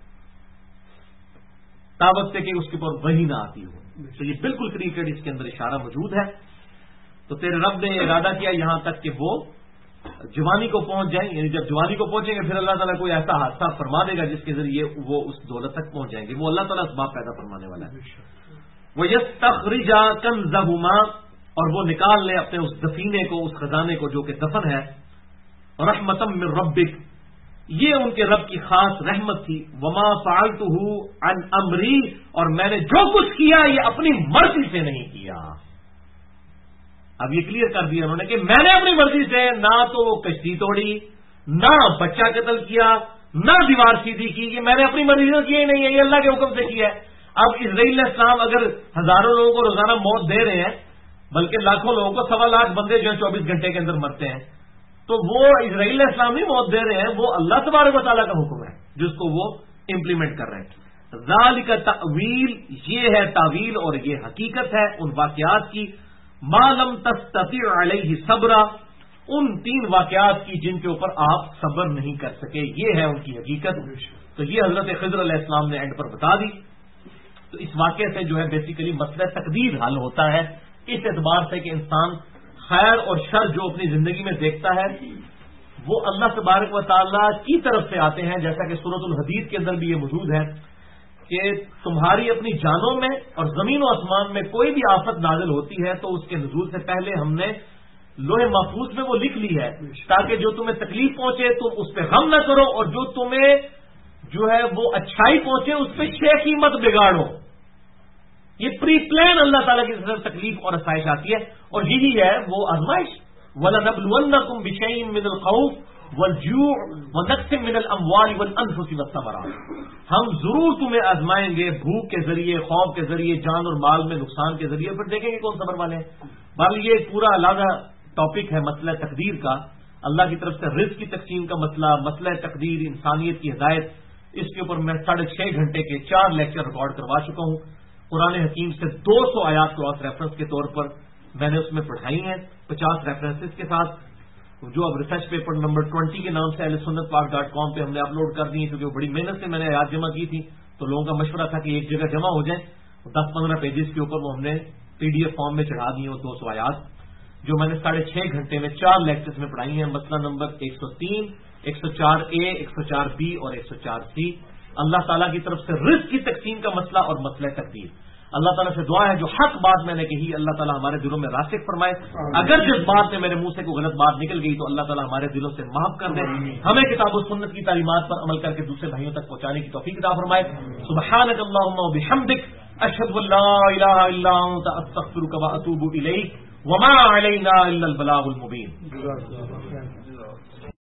تابت سے کہ اس کے اوپر وحی نہ آتی ہو۔ تو یہ بالکل کریکٹ اس کے اندر اشارہ موجود ہے۔ تو تیرے رب نے ارادہ کیا یہاں تک کہ وہ جوانی کو پہنچ جائیں، یعنی جب جوانی کو پہنچیں گے پھر اللہ تعالیٰ کوئی ایسا حادثہ فرما دے گا جس کے ذریعے وہ اس دولت تک پہنچ جائیں گے، وہ اللہ تعالیٰ اسباب پیدا فرمانے والا ہے۔ وَيَسْتَخْرِجَ كَنْزَهُمَا، اور وہ نکال لے اپنے اس دفینے کو، اس خزانے کو جو کہ دفن ہے، رحمتم من ربک، یہ ان کے رب کی خاص رحمت تھی، وما فعلتہ عن امری، اور میں نے جو کچھ کیا یہ اپنی مرضی سے نہیں کیا۔ اب یہ کلیئر کر دیا انہوں نے کہ میں نے اپنی مرضی سے نہ تو کشتی توڑی، نہ بچہ قتل کیا، نہ دیوار سیدھی کی، یہ میں نے اپنی مرضی سے کیا ہی نہیں ہے، یہ اللہ کے حکم سے کیا ہے۔ اب اسرائیل علیہ السلام اگر ہزاروں لوگوں کو روزانہ موت دے رہے ہیں، بلکہ لاکھوں لوگوں کو 1.25 لاکھ بندے جو ہیں 24 گھنٹے کے اندر مرتے ہیں، تو وہ اسرائیل علیہ السلام ہی موت دے رہے ہیں، وہ اللہ تبارک و تعالیٰ کا حکم ہے جس کو وہ امپلیمنٹ کر رہے ہیں۔ ذالک تأویل، یہ ہے تعویل اور یہ حقیقت ہے ان واقعات کی، ما لم تستطیع علیہ صبرا، ان 3 واقعات کی جن کے اوپر آپ صبر نہیں کر سکے، یہ ہے ان کی حقیقت۔ تو یہ حضرت خضر علیہ السلام نے اینڈ پر بتا دی۔ تو اس واقعے سے جو ہے بیسیکلی مسئلہ تقدیر حل ہوتا ہے، اس اعتبار سے کہ انسان خیر اور شر جو اپنی زندگی میں دیکھتا ہے وہ اللہ تبارک و تعالیٰ کی طرف سے آتے ہیں، جیسا کہ سورۃ الحدید کے اندر بھی یہ موجود ہے کہ تمہاری اپنی جانوں میں اور زمین و آسمان میں کوئی بھی آفت نازل ہوتی ہے تو اس کے نزول سے پہلے ہم نے لوح محفوظ میں وہ لکھ لی ہے، تاکہ جو تمہیں تکلیف پہنچے تم اس پہ غم نہ کرو، اور جو تمہیں جو ہے وہ اچھائی پہنچے اس پہ شیخی مت بگاڑو۔ یہ پری پلان اللہ تعالیٰ کی طرف تکلیف اور آسائش آتی ہے، اور یہی ہے وہ آزمائش۔ وَلَنَبْلُوَنَّكُمْ بِشَيْءٍ مِّنَ الْخَوْفِ وَالْجُوعِ وَنَقْصٍ مِّنَ الْأَمْوَالِ وَالْأَنفُسِ وَالثَّمَرَاتِ، ہم ضرور تمہیں آزمائیں گے، بھوک کے ذریعے، خوف کے ذریعے، جان اور مال میں نقصان کے ذریعے، پھر دیکھیں گے کون صبر والے ہیں۔ بہرحال یہ ایک پورا علیحدہ ٹاپک ہے مسئلہ تقدیر کا، اللہ کی طرف سے رزق کی تقسیم کا مسئلہ تقدیر، انسانیت کی ہدایت، اس کے اوپر میں 6.5 گھنٹے کے 4 لیکچر ریکارڈ کروا چکا ہوں۔ قرآن حکیم سے 200 آیات کراس ریفرنس کے طور پر میں نے اس میں پڑھائی ہیں 50 ریفرنسز کے ساتھ، جو اب ریسرچ پیپر نمبر 20 کے نام سے ahlsunnatpark.com پہ ہم نے اپلوڈ کر دی ہیں، کیونکہ وہ بڑی محنت سے میں نے آیات جمع کی تھی، تو لوگوں کا مشورہ تھا کہ ایک جگہ جمع ہو جائیں، 10-15 پیجز کے اوپر وہ ہم نے PDF فارم میں چڑھا دی ہیں وہ 200 آیات، جو میں نے 6.5 گھنٹے میں 4 لیکچرز میں پڑھائی ہیں، مسئلہ نمبر 103، 104A، 104B اور 104C، اللہ تعالیٰ کی طرف سے رزق کی تقسیم کا مسئلہ اور مسئلہ تقدیر۔ اللہ تعالیٰ سے دعا ہے جو حق بات میں نے کہی اللہ تعالیٰ ہمارے دلوں میں راسخ فرمائے، اگر جس بات میں میرے منہ سے کوئی غلط بات نکل گئی تو اللہ تعالیٰ ہمارے دلوں سے معاف کر دے، ہمیں کتاب و سنت کی تعلیمات پر عمل کر کے دوسرے بھائیوں تک پہنچانے کی توفیق عطا فرمائے۔ سبحانک اللہم و بحمدک، اشہد ان لا الہ الا انت، استغفرک و اتوب الیک، وما علینا الا البلاغ المبین۔